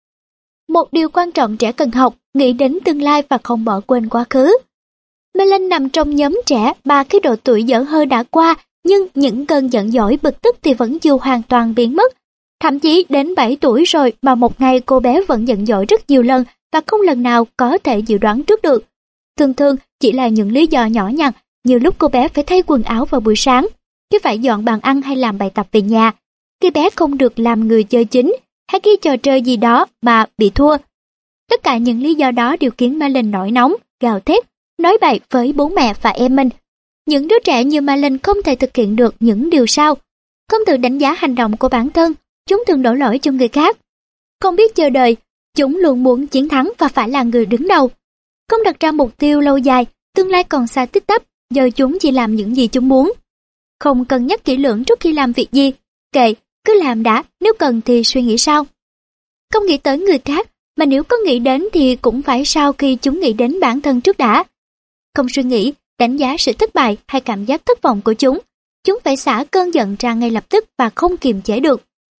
Một điều quan trọng trẻ cần học, nghĩ đến tương lai và không bỏ quên quá khứ. Melon nằm trong nhóm trẻ ba khi độ tuổi dở hơi đã qua, nhưng những cơn giận dỗi bực tức thì vẫn chưa hoàn toàn biến mất. Thậm chí đến bảy tuổi rồi mà một ngày cô bé vẫn giận dỗi rất nhiều lần và không lần nào có thể dự đoán trước được. Thường thường chỉ là những lý do nhỏ nhặt, như lúc cô bé phải thay quần áo vào buổi sáng, khi phải dọn bàn ăn hay làm bài tập về nhà, khi bé không được làm người chơi chính, hay khi trò chơi gì đó mà bị thua. Tất cả những lý do đó đều khiến Melon nổi nóng, gào thét, nói bậy với bố mẹ và em mình. Những đứa trẻ như Melon không thể thực hiện được những điều sau. Không tự đánh giá hành động của bản thân, chúng thường đổ lỗi cho người khác. Không biết chờ đợi, chúng luôn muốn chiến thắng và phải là người đứng đầu. Không đặt ra mục tiêu lâu dài, tương lai còn xa tích tắp, giờ chúng chỉ làm những gì chúng muốn. không cân nhắc kỹ lưỡng trước khi làm việc gì. Kệ, cứ làm đã, nếu cần thì suy nghĩ sau. Không nghĩ tới người khác, mà nếu có nghĩ đến thì cũng phải sau khi chúng nghĩ đến bản thân trước đã. Không suy nghĩ, đánh giá sự thất bại hay cảm giác thất vọng của chúng. Chúng phải xả cơn giận ra ngay lập tức và không kiềm chế được.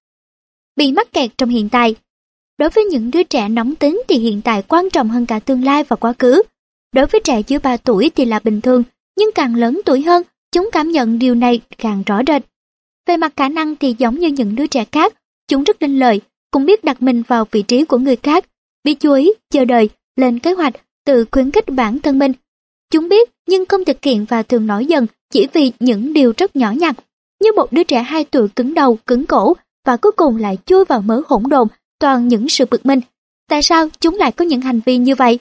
Bị mắc kẹt trong hiện tại. Đối với những đứa trẻ nóng tính thì hiện tại quan trọng hơn cả tương lai và quá khứ. Đối với trẻ dưới ba tuổi thì là bình thường, nhưng càng lớn tuổi hơn, chúng cảm nhận điều này càng rõ rệt. Về mặt khả năng thì giống như những đứa trẻ khác, chúng rất linh lợi, cũng biết đặt mình vào vị trí của người khác, biết chú ý, chờ đợi, lên kế hoạch, tự khuyến khích bản thân mình. Chúng biết nhưng không thực hiện và thường nổi giận chỉ vì những điều rất nhỏ nhặt, như một đứa trẻ hai tuổi cứng đầu, cứng cổ và cuối cùng lại chui vào mớ hỗn độn toàn những sự bực mình. Tại sao chúng lại có những hành vi như vậy?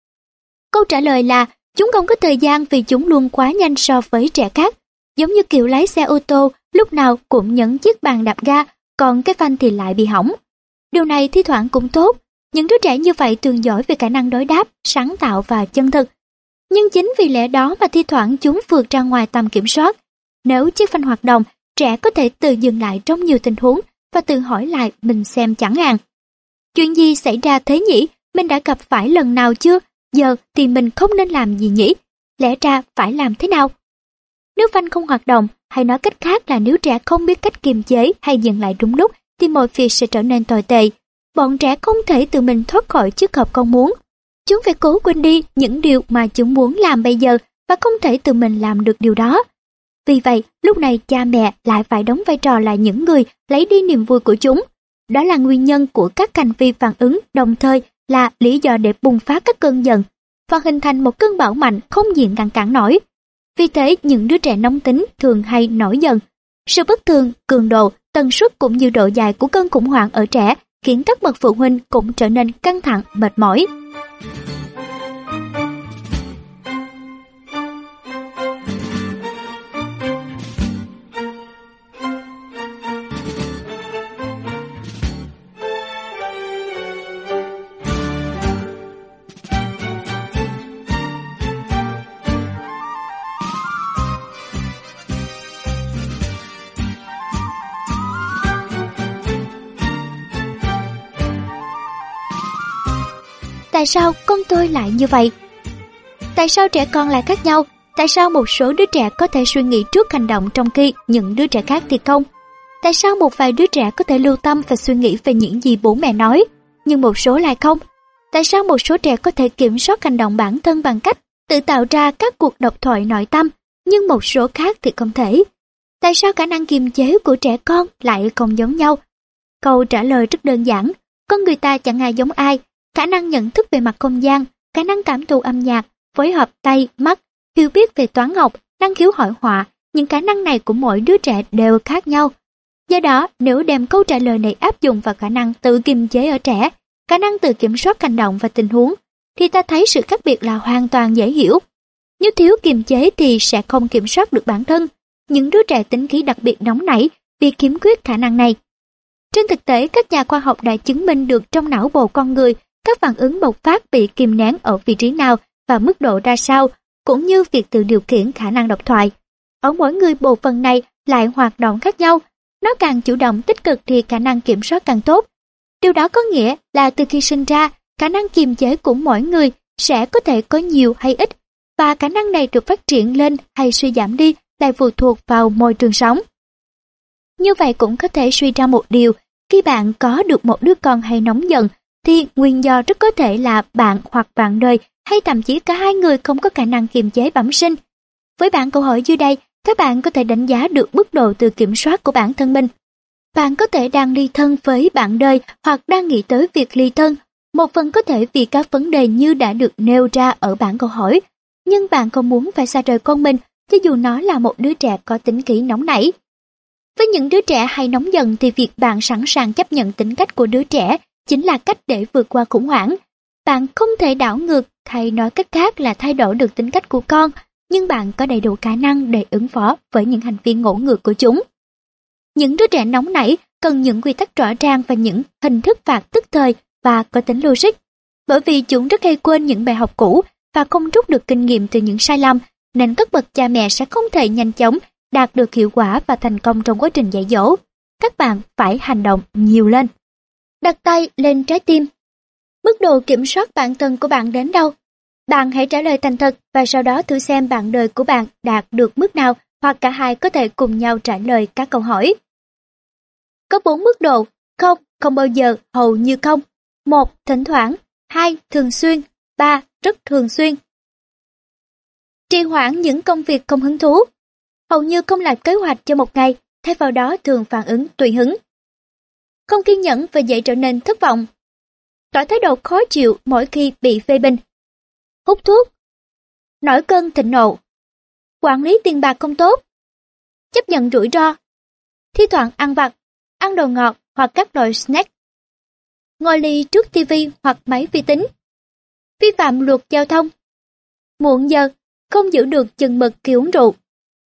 Câu trả lời là chúng không có thời gian vì chúng luôn quá nhanh so với trẻ khác. Giống như kiểu lái xe ô tô, lúc nào cũng nhấn chiếc bàn đạp ga, còn cái phanh thì lại bị hỏng. Điều này thi thoảng cũng tốt. Những đứa trẻ như vậy thường giỏi về khả năng đối đáp, sáng tạo và chân thực. Nhưng chính vì lẽ đó mà thi thoảng chúng vượt ra ngoài tầm kiểm soát. Nếu chiếc phanh hoạt động, trẻ có thể tự dừng lại trong nhiều tình huống và tự hỏi lại mình xem chẳng hạn. Chuyện gì xảy ra thế nhỉ? Mình đã gặp phải lần nào chưa? Giờ thì mình không nên làm gì nhỉ? Lẽ ra phải làm thế nào? Nếu phanh không hoạt động, hay nói cách khác là nếu trẻ không biết cách kiềm chế hay dừng lại đúng lúc, thì mọi việc sẽ trở nên tồi tệ. Bọn trẻ không thể tự mình thoát khỏi chiếc hộp con muốn. Chúng phải cố quên đi những điều mà chúng muốn làm bây giờ và không thể tự mình làm được điều đó. Vì vậy, lúc này cha mẹ lại phải đóng vai trò là những người lấy đi niềm vui của chúng. Đó là nguyên nhân của các hành vi phản ứng, đồng thời là lý do để bùng phát các cơn giận và hình thành một cơn bão mạnh không diện ngăn cản nổi. Vì thế, những đứa trẻ nóng tính thường hay nổi giận. Sự bất thường, cường độ, tần suất cũng như độ dài của cơn khủng hoảng ở trẻ khiến các bậc phụ huynh cũng trở nên căng thẳng, mệt mỏi. Tại sao con tôi lại như vậy? Tại sao trẻ con lại khác nhau? Tại sao một số đứa trẻ có thể suy nghĩ trước hành động trong khi những đứa trẻ khác thì không? Tại sao một vài đứa trẻ có thể lưu tâm và suy nghĩ về những gì bố mẹ nói, nhưng một số lại không? Tại sao một số trẻ có thể kiểm soát hành động bản thân bằng cách tự tạo ra các cuộc độc thoại nội tâm, nhưng một số khác thì không thể? Tại sao khả năng kiềm chế của trẻ con lại không giống nhau? Câu trả lời rất đơn giản, con người ta chẳng ai giống ai. Khả năng nhận thức về mặt không gian, khả năng cảm thụ âm nhạc, phối hợp tay, mắt, hiểu biết về toán học, năng khiếu hội họa, những khả năng này của mỗi đứa trẻ đều khác nhau. Do đó, nếu đem câu trả lời này áp dụng vào khả năng tự kiềm chế ở trẻ, khả năng tự kiểm soát hành động và tình huống, thì ta thấy sự khác biệt là hoàn toàn dễ hiểu. Nếu thiếu kiềm chế thì sẽ không kiểm soát được bản thân. Những đứa trẻ tính khí đặc biệt nóng nảy vì khiếm khuyết khả năng này. Trên thực tế, các nhà khoa học đã chứng minh được trong não bộ con người, các phản ứng bộc phát bị kìm nén ở vị trí nào và mức độ ra sao, cũng như việc tự điều khiển khả năng độc thoại. Ở mỗi người bộ phận này lại hoạt động khác nhau, nó càng chủ động tích cực thì khả năng kiểm soát càng tốt. Điều đó có nghĩa là từ khi sinh ra, khả năng kiềm chế của mỗi người sẽ có thể có nhiều hay ít, và khả năng này được phát triển lên hay suy giảm đi lại phụ thuộc vào môi trường sống. Như vậy cũng có thể suy ra một điều, khi bạn có được một đứa con hay nóng giận, thì nguyên do rất có thể là bạn hoặc bạn đời hay thậm chí cả hai người không có khả năng kiềm chế bẩm sinh. Với bản câu hỏi dưới đây, các bạn có thể đánh giá được mức độ tự kiểm soát của bản thân mình. Bạn có thể đang ly thân với bạn đời hoặc đang nghĩ tới việc ly thân, một phần có thể vì các vấn đề như đã được nêu ra ở bản câu hỏi, nhưng bạn không muốn phải xa rời con mình, cho dù nó là một đứa trẻ có tính khí nóng nảy. Với những đứa trẻ hay nóng giận thì việc bạn sẵn sàng chấp nhận tính cách của đứa trẻ chính là cách để vượt qua khủng hoảng. Bạn không thể đảo ngược hay nói cách khác là thay đổi được tính cách của con, nhưng bạn có đầy đủ khả năng để ứng phó với những hành vi ngỗ ngược của chúng. Những đứa trẻ nóng nảy cần những quy tắc rõ ràng và những hình thức phạt tức thời và có tính logic, bởi vì chúng rất hay quên những bài học cũ và không rút được kinh nghiệm từ những sai lầm, nên các bậc cha mẹ sẽ không thể nhanh chóng đạt được hiệu quả và thành công trong quá trình dạy dỗ. Các bạn phải hành động nhiều lên. Đặt tay lên trái tim. Mức độ kiểm soát bản thân của bạn đến đâu? Bạn hãy trả lời thành thật và sau đó thử xem bạn đời của bạn đạt được mức nào, hoặc cả hai có thể cùng nhau trả lời các câu hỏi. Có bốn mức độ: không, không bao giờ, hầu như không; một, thỉnh thoảng; hai, thường xuyên; ba, rất thường xuyên. Trì hoãn những công việc không hứng thú. Hầu như không làm kế hoạch cho một ngày, thay vào đó thường phản ứng tùy hứng. Không kiên nhẫn và dễ trở nên thất vọng. Tỏ thái độ khó chịu mỗi khi bị phê bình. Hút thuốc. Nổi cơn thịnh nộ. Quản lý tiền bạc không tốt. Chấp nhận rủi ro. Thi thoảng ăn vặt, ăn đồ ngọt hoặc các loại snack. Ngồi lì trước tivi hoặc máy vi tính. Vi phạm luật giao thông. Muộn giờ, không giữ được chừng mực khi uống rượu.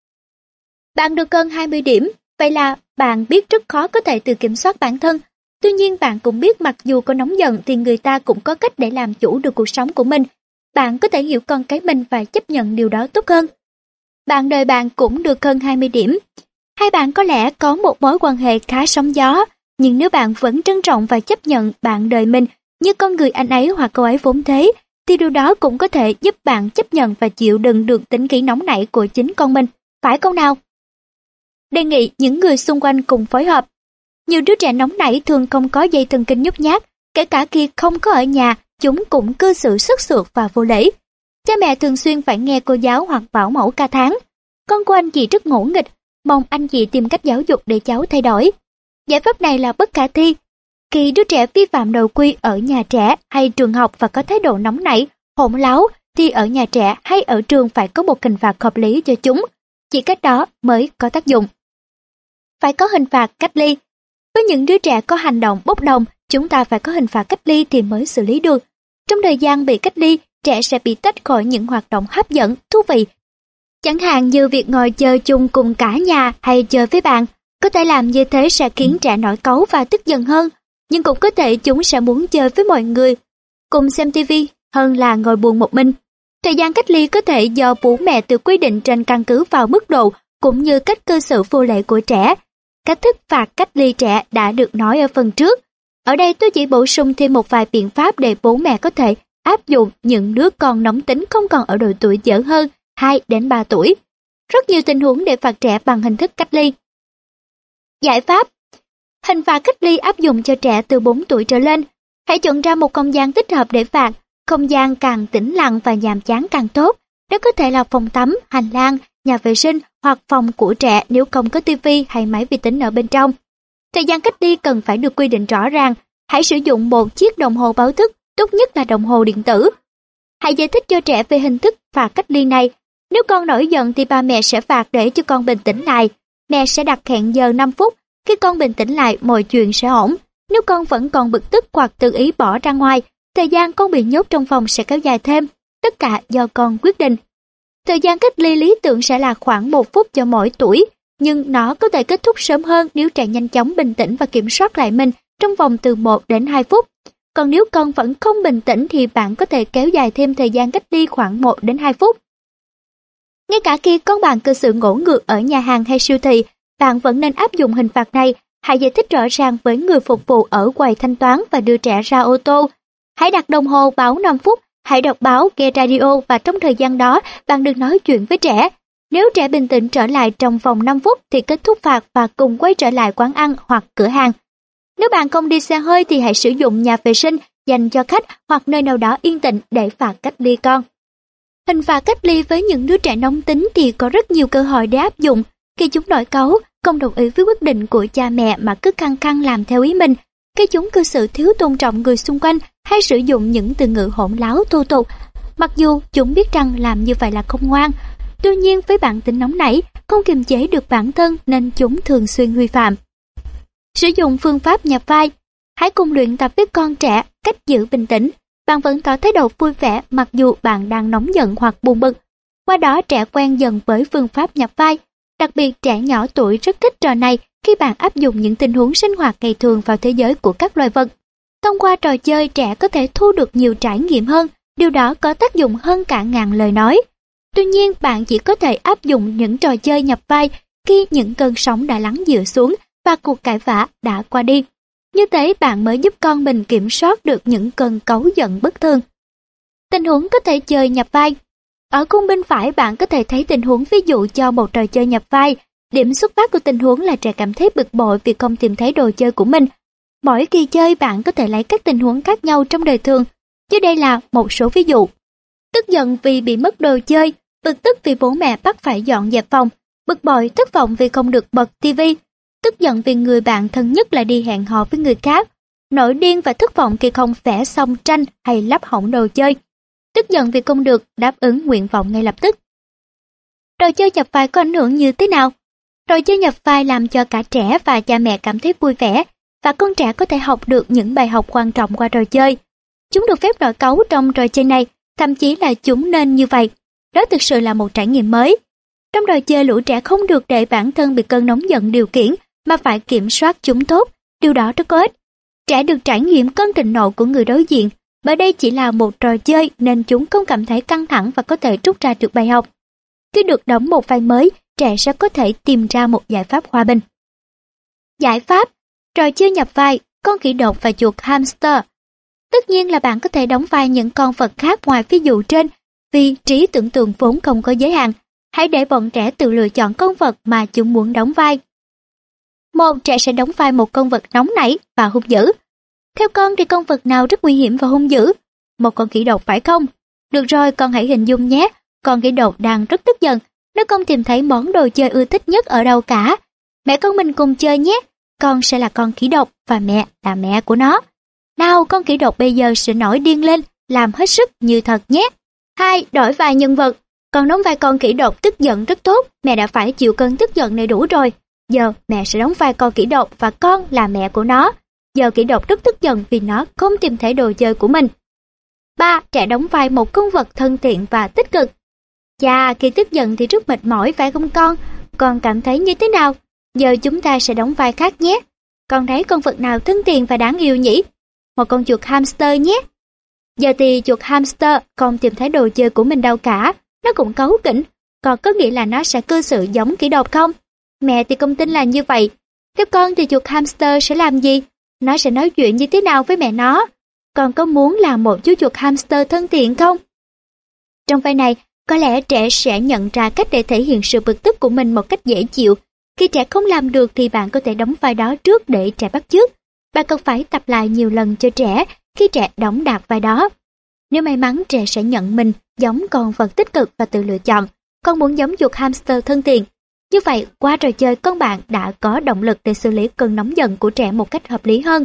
Bạn được cân hai mươi điểm, vậy là bạn biết rất khó có thể tự kiểm soát bản thân. Tuy nhiên bạn cũng biết mặc dù có nóng giận thì người ta cũng có cách để làm chủ được cuộc sống của mình. Bạn có thể hiểu con cái mình và chấp nhận điều đó tốt hơn. Bạn đời bạn cũng được hơn hai mươi điểm. Hai bạn có lẽ có một mối quan hệ khá sóng gió, nhưng nếu bạn vẫn trân trọng và chấp nhận bạn đời mình như con người anh ấy hoặc cô ấy vốn thế, thì điều đó cũng có thể giúp bạn chấp nhận và chịu đựng được tính khí nóng nảy của chính con mình. Phải không nào? Đề nghị những người xung quanh cùng phối hợp. Nhiều đứa trẻ nóng nảy thường không có dây thần kinh nhút nhát, kể cả khi không có ở nhà, chúng cũng cư xử sức sượt và vô lễ. Cha mẹ thường xuyên phải nghe cô giáo hoặc bảo mẫu ca thán. Con của anh chị rất ngỗ nghịch, mong anh chị tìm cách giáo dục để cháu thay đổi. Giải pháp này là bất khả thi. Khi đứa trẻ vi phạm nội quy ở nhà trẻ hay trường học và có thái độ nóng nảy, hỗn láo, thì ở nhà trẻ hay ở trường phải có một hình phạt hợp lý cho chúng. Chỉ cách đó mới có tác dụng. Phải có hình phạt cách ly. Với những đứa trẻ có hành động bốc đồng, chúng ta phải có hình phạt cách ly thì mới xử lý được. Trong thời gian bị cách ly, trẻ sẽ bị tách khỏi những hoạt động hấp dẫn, thú vị. Chẳng hạn như việc ngồi chơi chung cùng cả nhà hay chơi với bạn. Có thể làm như thế sẽ khiến trẻ nổi cáu và tức giận hơn, nhưng cũng có thể chúng sẽ muốn chơi với mọi người, cùng xem tivi hơn là ngồi buồn một mình. Thời gian cách ly có thể do bố mẹ tự quy định trên căn cứ vào mức độ cũng như cách cư xử vô lệ của trẻ. Cách thức phạt cách ly trẻ đã được nói ở phần trước. Ở đây tôi chỉ bổ sung thêm một vài biện pháp để bố mẹ có thể áp dụng những đứa con nóng tính không còn ở độ tuổi dở hơn hai đến ba tuổi. Rất nhiều tình huống để phạt trẻ bằng hình thức cách ly. Giải pháp. Hình phạt cách ly áp dụng cho trẻ từ bốn tuổi trở lên. Hãy chọn ra một không gian thích hợp để phạt. Không gian càng tĩnh lặng và nhàm chán càng tốt. Đó có thể là phòng tắm, hành lang, nhà vệ sinh hoặc phòng của trẻ nếu không có tivi hay máy vi tính ở bên trong. Thời gian cách ly cần phải được quy định rõ ràng. Hãy sử dụng một chiếc đồng hồ báo thức, tốt nhất là đồng hồ điện tử. Hãy giải thích cho trẻ về hình thức phạt cách ly này. Nếu con nổi giận thì ba mẹ sẽ phạt để cho con bình tĩnh lại. Mẹ sẽ đặt hẹn giờ năm phút. Khi con bình tĩnh lại, mọi chuyện sẽ ổn. Nếu con vẫn còn bực tức hoặc tự ý bỏ ra ngoài, thời gian con bị nhốt trong phòng sẽ kéo dài thêm. Tất cả do con quyết định. Thời gian cách ly lý tưởng sẽ là khoảng một phút cho mỗi tuổi, nhưng nó có thể kết thúc sớm hơn nếu trẻ nhanh chóng bình tĩnh và kiểm soát lại mình trong vòng từ một đến hai phút. Còn nếu con vẫn không bình tĩnh thì bạn có thể kéo dài thêm thời gian cách ly khoảng một đến hai phút. Ngay cả khi con bạn cư xử ngỗ ngược ở nhà hàng hay siêu thị, bạn vẫn nên áp dụng hình phạt này. Hãy giải thích rõ ràng với người phục vụ ở quầy thanh toán và đưa trẻ ra ô tô. Hãy đặt đồng hồ báo năm phút, hãy đọc báo, nghe radio và trong thời gian đó bạn đừng nói chuyện với trẻ. Nếu trẻ bình tĩnh trở lại trong vòng năm phút thì kết thúc phạt và cùng quay trở lại quán ăn hoặc cửa hàng. Nếu bạn không đi xe hơi thì hãy sử dụng nhà vệ sinh dành cho khách hoặc nơi nào đó yên tĩnh để phạt cách ly con. Hình phạt cách ly với những đứa trẻ nóng tính thì có rất nhiều cơ hội để áp dụng. Khi chúng nổi cáu, không đồng ý với quyết định của cha mẹ mà cứ khăng khăng làm theo ý mình, khi chúng cư xử thiếu tôn trọng người xung quanh hay sử dụng những từ ngữ hỗn láo thô tục, mặc dù chúng biết rằng làm như vậy là không ngoan. Tuy nhiên với bản tính nóng nảy, không kiềm chế được bản thân nên chúng thường xuyên vi phạm. Sử dụng phương pháp nhập vai. Hãy cùng luyện tập với con trẻ cách giữ bình tĩnh. Bạn vẫn tỏ thái độ vui vẻ mặc dù bạn đang nóng giận hoặc buồn bực. Qua đó trẻ quen dần với phương pháp nhập vai. Đặc biệt trẻ nhỏ tuổi rất thích trò này khi bạn áp dụng những tình huống sinh hoạt ngày thường vào thế giới của các loài vật. Thông qua trò chơi, trẻ có thể thu được nhiều trải nghiệm hơn, điều đó có tác dụng hơn cả ngàn lời nói. Tuy nhiên, bạn chỉ có thể áp dụng những trò chơi nhập vai khi những cơn sóng đã lắng dịu xuống và cuộc cãi vã đã qua đi. Như thế bạn mới giúp con mình kiểm soát được những cơn cáu giận bất thường. Tình huống có thể chơi nhập vai. Ở khung bên phải bạn có thể thấy tình huống ví dụ cho một trò chơi nhập vai. Điểm xuất phát của tình huống là trẻ cảm thấy bực bội vì không tìm thấy đồ chơi của mình. Mỗi kỳ chơi bạn có thể lấy các tình huống khác nhau trong đời thường. Dưới đây là một số ví dụ. Tức giận vì bị mất đồ chơi, bực tức vì bố mẹ bắt phải dọn dẹp phòng, bực bội thất vọng vì không được bật tivi, tức giận vì người bạn thân nhất lại đi hẹn hò với người khác, nổi điên và thất vọng khi không vẽ xong tranh hay lắp hỏng đồ chơi, tức giận vì không được đáp ứng nguyện vọng ngay lập tức. Trò chơi nhập vai có ảnh hưởng như thế nào? Trò chơi nhập vai làm cho cả trẻ và cha mẹ cảm thấy vui vẻ, và con trẻ có thể học được những bài học quan trọng qua trò chơi. Chúng được phép nổi cáu trong trò chơi này, thậm chí là chúng nên như vậy. Đó thực sự là một trải nghiệm mới. Trong trò chơi, lũ trẻ không được để bản thân bị cơn nóng giận điều khiển, mà phải kiểm soát chúng tốt. Điều đó rất có ích. Trẻ được trải nghiệm cơn thịnh nộ của người đối diện, bởi đây chỉ là một trò chơi nên chúng không cảm thấy căng thẳng và có thể rút ra được bài học. Khi được đóng một vai mới, trẻ sẽ có thể tìm ra một giải pháp hòa bình. Giải pháp. Trò chơi nhập vai, con khỉ đột và chuột hamster. Tất nhiên là bạn có thể đóng vai những con vật khác ngoài ví dụ trên, vì trí tưởng tượng vốn không có giới hạn. Hãy để bọn trẻ tự lựa chọn con vật mà chúng muốn đóng vai. Một trẻ sẽ đóng vai một con vật nóng nảy và hung dữ. Theo con thì con vật nào rất nguy hiểm và hung dữ? Một con khỉ đột phải không? Được rồi, con hãy hình dung nhé. Con khỉ đột đang rất tức giận. Nó không tìm thấy món đồ chơi ưa thích nhất ở đâu cả. Mẹ con mình cùng chơi nhé. Con sẽ là con khỉ đột và mẹ là mẹ của nó. Nào, con khỉ đột bây giờ sẽ nổi điên lên, làm hết sức như thật nhé. Hai, đổi vai nhân vật. Con đóng vai con khỉ đột tức giận rất tốt, mẹ đã phải chịu cơn tức giận này đủ rồi. Giờ mẹ sẽ đóng vai con khỉ đột và con là mẹ của nó. Giờ khỉ đột rất tức giận vì nó không tìm thấy đồ chơi của mình. Ba, trẻ đóng vai một con vật thân thiện và tích cực. Chà, khi tức giận thì rất mệt mỏi phải không con? Con cảm thấy như thế nào? Giờ chúng ta sẽ đóng vai khác nhé. Con thấy con vật nào thân thiện và đáng yêu nhỉ? Một con chuột hamster nhé. Giờ thì chuột hamster không tìm thấy đồ chơi của mình đâu cả. Nó cũng cáu kỉnh. Còn có nghĩa là nó sẽ cư xử giống khỉ đột không? Mẹ thì không tin là như vậy. Theo con thì chuột hamster sẽ làm gì? Nó sẽ nói chuyện như thế nào với mẹ nó? Con có muốn là một chú chuột hamster thân thiện không? Trong vai này, có lẽ trẻ sẽ nhận ra cách để thể hiện sự bực tức của mình một cách dễ chịu. Khi trẻ không làm được thì bạn có thể đóng vai đó trước để trẻ bắt chước. Bạn cần phải tập lại nhiều lần cho trẻ khi trẻ đóng đạt vai đó. Nếu may mắn, trẻ sẽ nhận mình giống con vật tích cực và tự lựa chọn. Con muốn giống chuột hamster thân thiện. Như vậy, qua trò chơi con bạn đã có động lực để xử lý cơn nóng giận của trẻ một cách hợp lý hơn.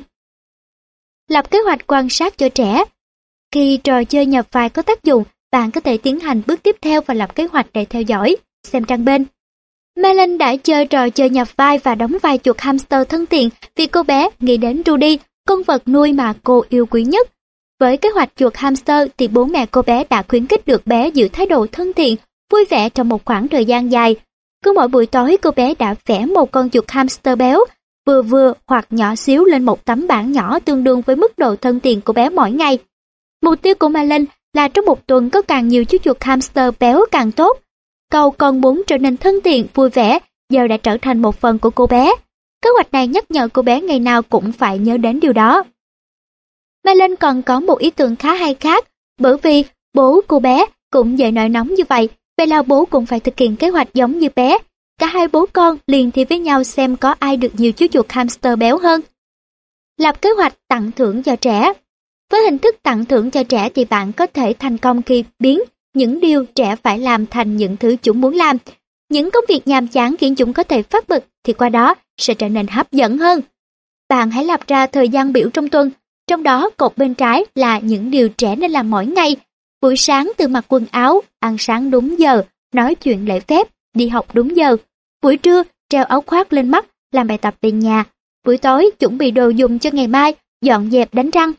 Lập kế hoạch quan sát cho trẻ. Khi trò chơi nhập vai có tác dụng, bạn có thể tiến hành bước tiếp theo và lập kế hoạch để theo dõi. Xem trang bên. Melanie đã chơi trò chơi nhập vai và đóng vai chuột hamster thân thiện vì cô bé nghĩ đến Rudy, con vật nuôi mà cô yêu quý nhất. Với kế hoạch chuột hamster thì bố mẹ cô bé đã khuyến khích được bé giữ thái độ thân thiện, vui vẻ trong một khoảng thời gian dài. Cứ mỗi buổi tối cô bé đã vẽ một con chuột hamster béo, vừa vừa hoặc nhỏ xíu lên một tấm bảng nhỏ tương đương với mức độ thân thiện của bé mỗi ngày. Mục tiêu của Melanie là trong một tuần có càng nhiều chú chuột hamster béo càng tốt. Cậu còn muốn trở nên thân thiện, vui vẻ, giờ đã trở thành một phần của cô bé. Kế hoạch này nhắc nhở cô bé ngày nào cũng phải nhớ đến điều đó. Melanie còn có một ý tưởng khá hay khác, bởi vì bố cô bé cũng dễ nổi nóng như vậy, vậy là bố cũng phải thực hiện kế hoạch giống như bé. Cả hai bố con liền thi với nhau xem có ai được nhiều chú chuột hamster béo hơn. Lập kế hoạch tặng thưởng cho trẻ. Với hình thức tặng thưởng cho trẻ thì bạn có thể thành công khi biến những điều trẻ phải làm thành những thứ chúng muốn làm. Những công việc nhàm chán khiến chúng có thể phát bực thì qua đó sẽ trở nên hấp dẫn hơn. Bạn hãy lập ra thời gian biểu trong tuần, trong đó cột bên trái là những điều trẻ nên làm mỗi ngày. Buổi sáng tự mặc quần áo, ăn sáng đúng giờ, nói chuyện lễ phép, đi học đúng giờ. Buổi trưa treo áo khoác lên mắt, làm bài tập về nhà. Buổi tối chuẩn bị đồ dùng cho ngày mai, dọn dẹp đánh răng.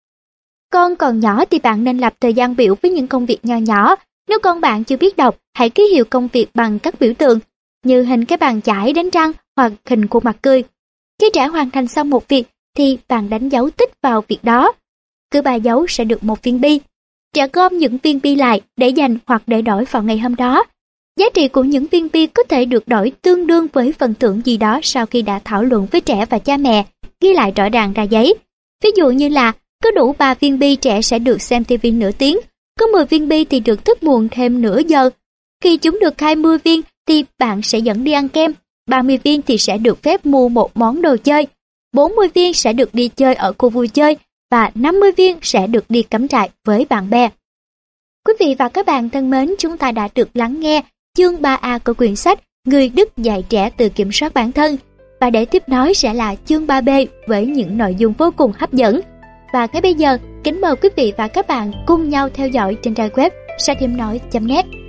Con còn nhỏ thì bạn nên lập thời gian biểu với những công việc nho nhỏ. Nếu con bạn chưa biết đọc, hãy ký hiệu công việc bằng các biểu tượng, như hình cái bàn chải đánh răng hoặc hình khuôn mặt cười. Khi trẻ hoàn thành xong một việc thì bạn đánh dấu tích vào việc đó. Cứ ba dấu sẽ được một viên bi. Trẻ gom những viên bi lại để dành hoặc để đổi vào ngày hôm đó. Giá trị của những viên bi có thể được đổi tương đương với phần thưởng gì đó sau khi đã thảo luận với trẻ và cha mẹ, ghi lại rõ ràng ra giấy. Ví dụ như là có đủ ba viên bi trẻ sẽ được xem ti vi nửa tiếng, có mười viên bi thì được thức muộn thêm nửa giờ. Khi chúng được hai mươi viên thì bạn sẽ dẫn đi ăn kem, ba mươi viên thì sẽ được phép mua một món đồ chơi, bốn mươi viên sẽ được đi chơi ở khu vui chơi và năm mươi viên sẽ được đi cắm trại với bạn bè. Quý vị và các bạn thân mến, chúng ta đã được lắng nghe chương ba A của quyển sách Người Đức dạy trẻ tự kiểm soát bản thân. Và để tiếp nói sẽ là chương ba B với những nội dung vô cùng hấp dẫn. Và ngay bây giờ, kính mời quý vị và các bạn cùng nhau theo dõi trên trang web sách hiếm nói chấm net.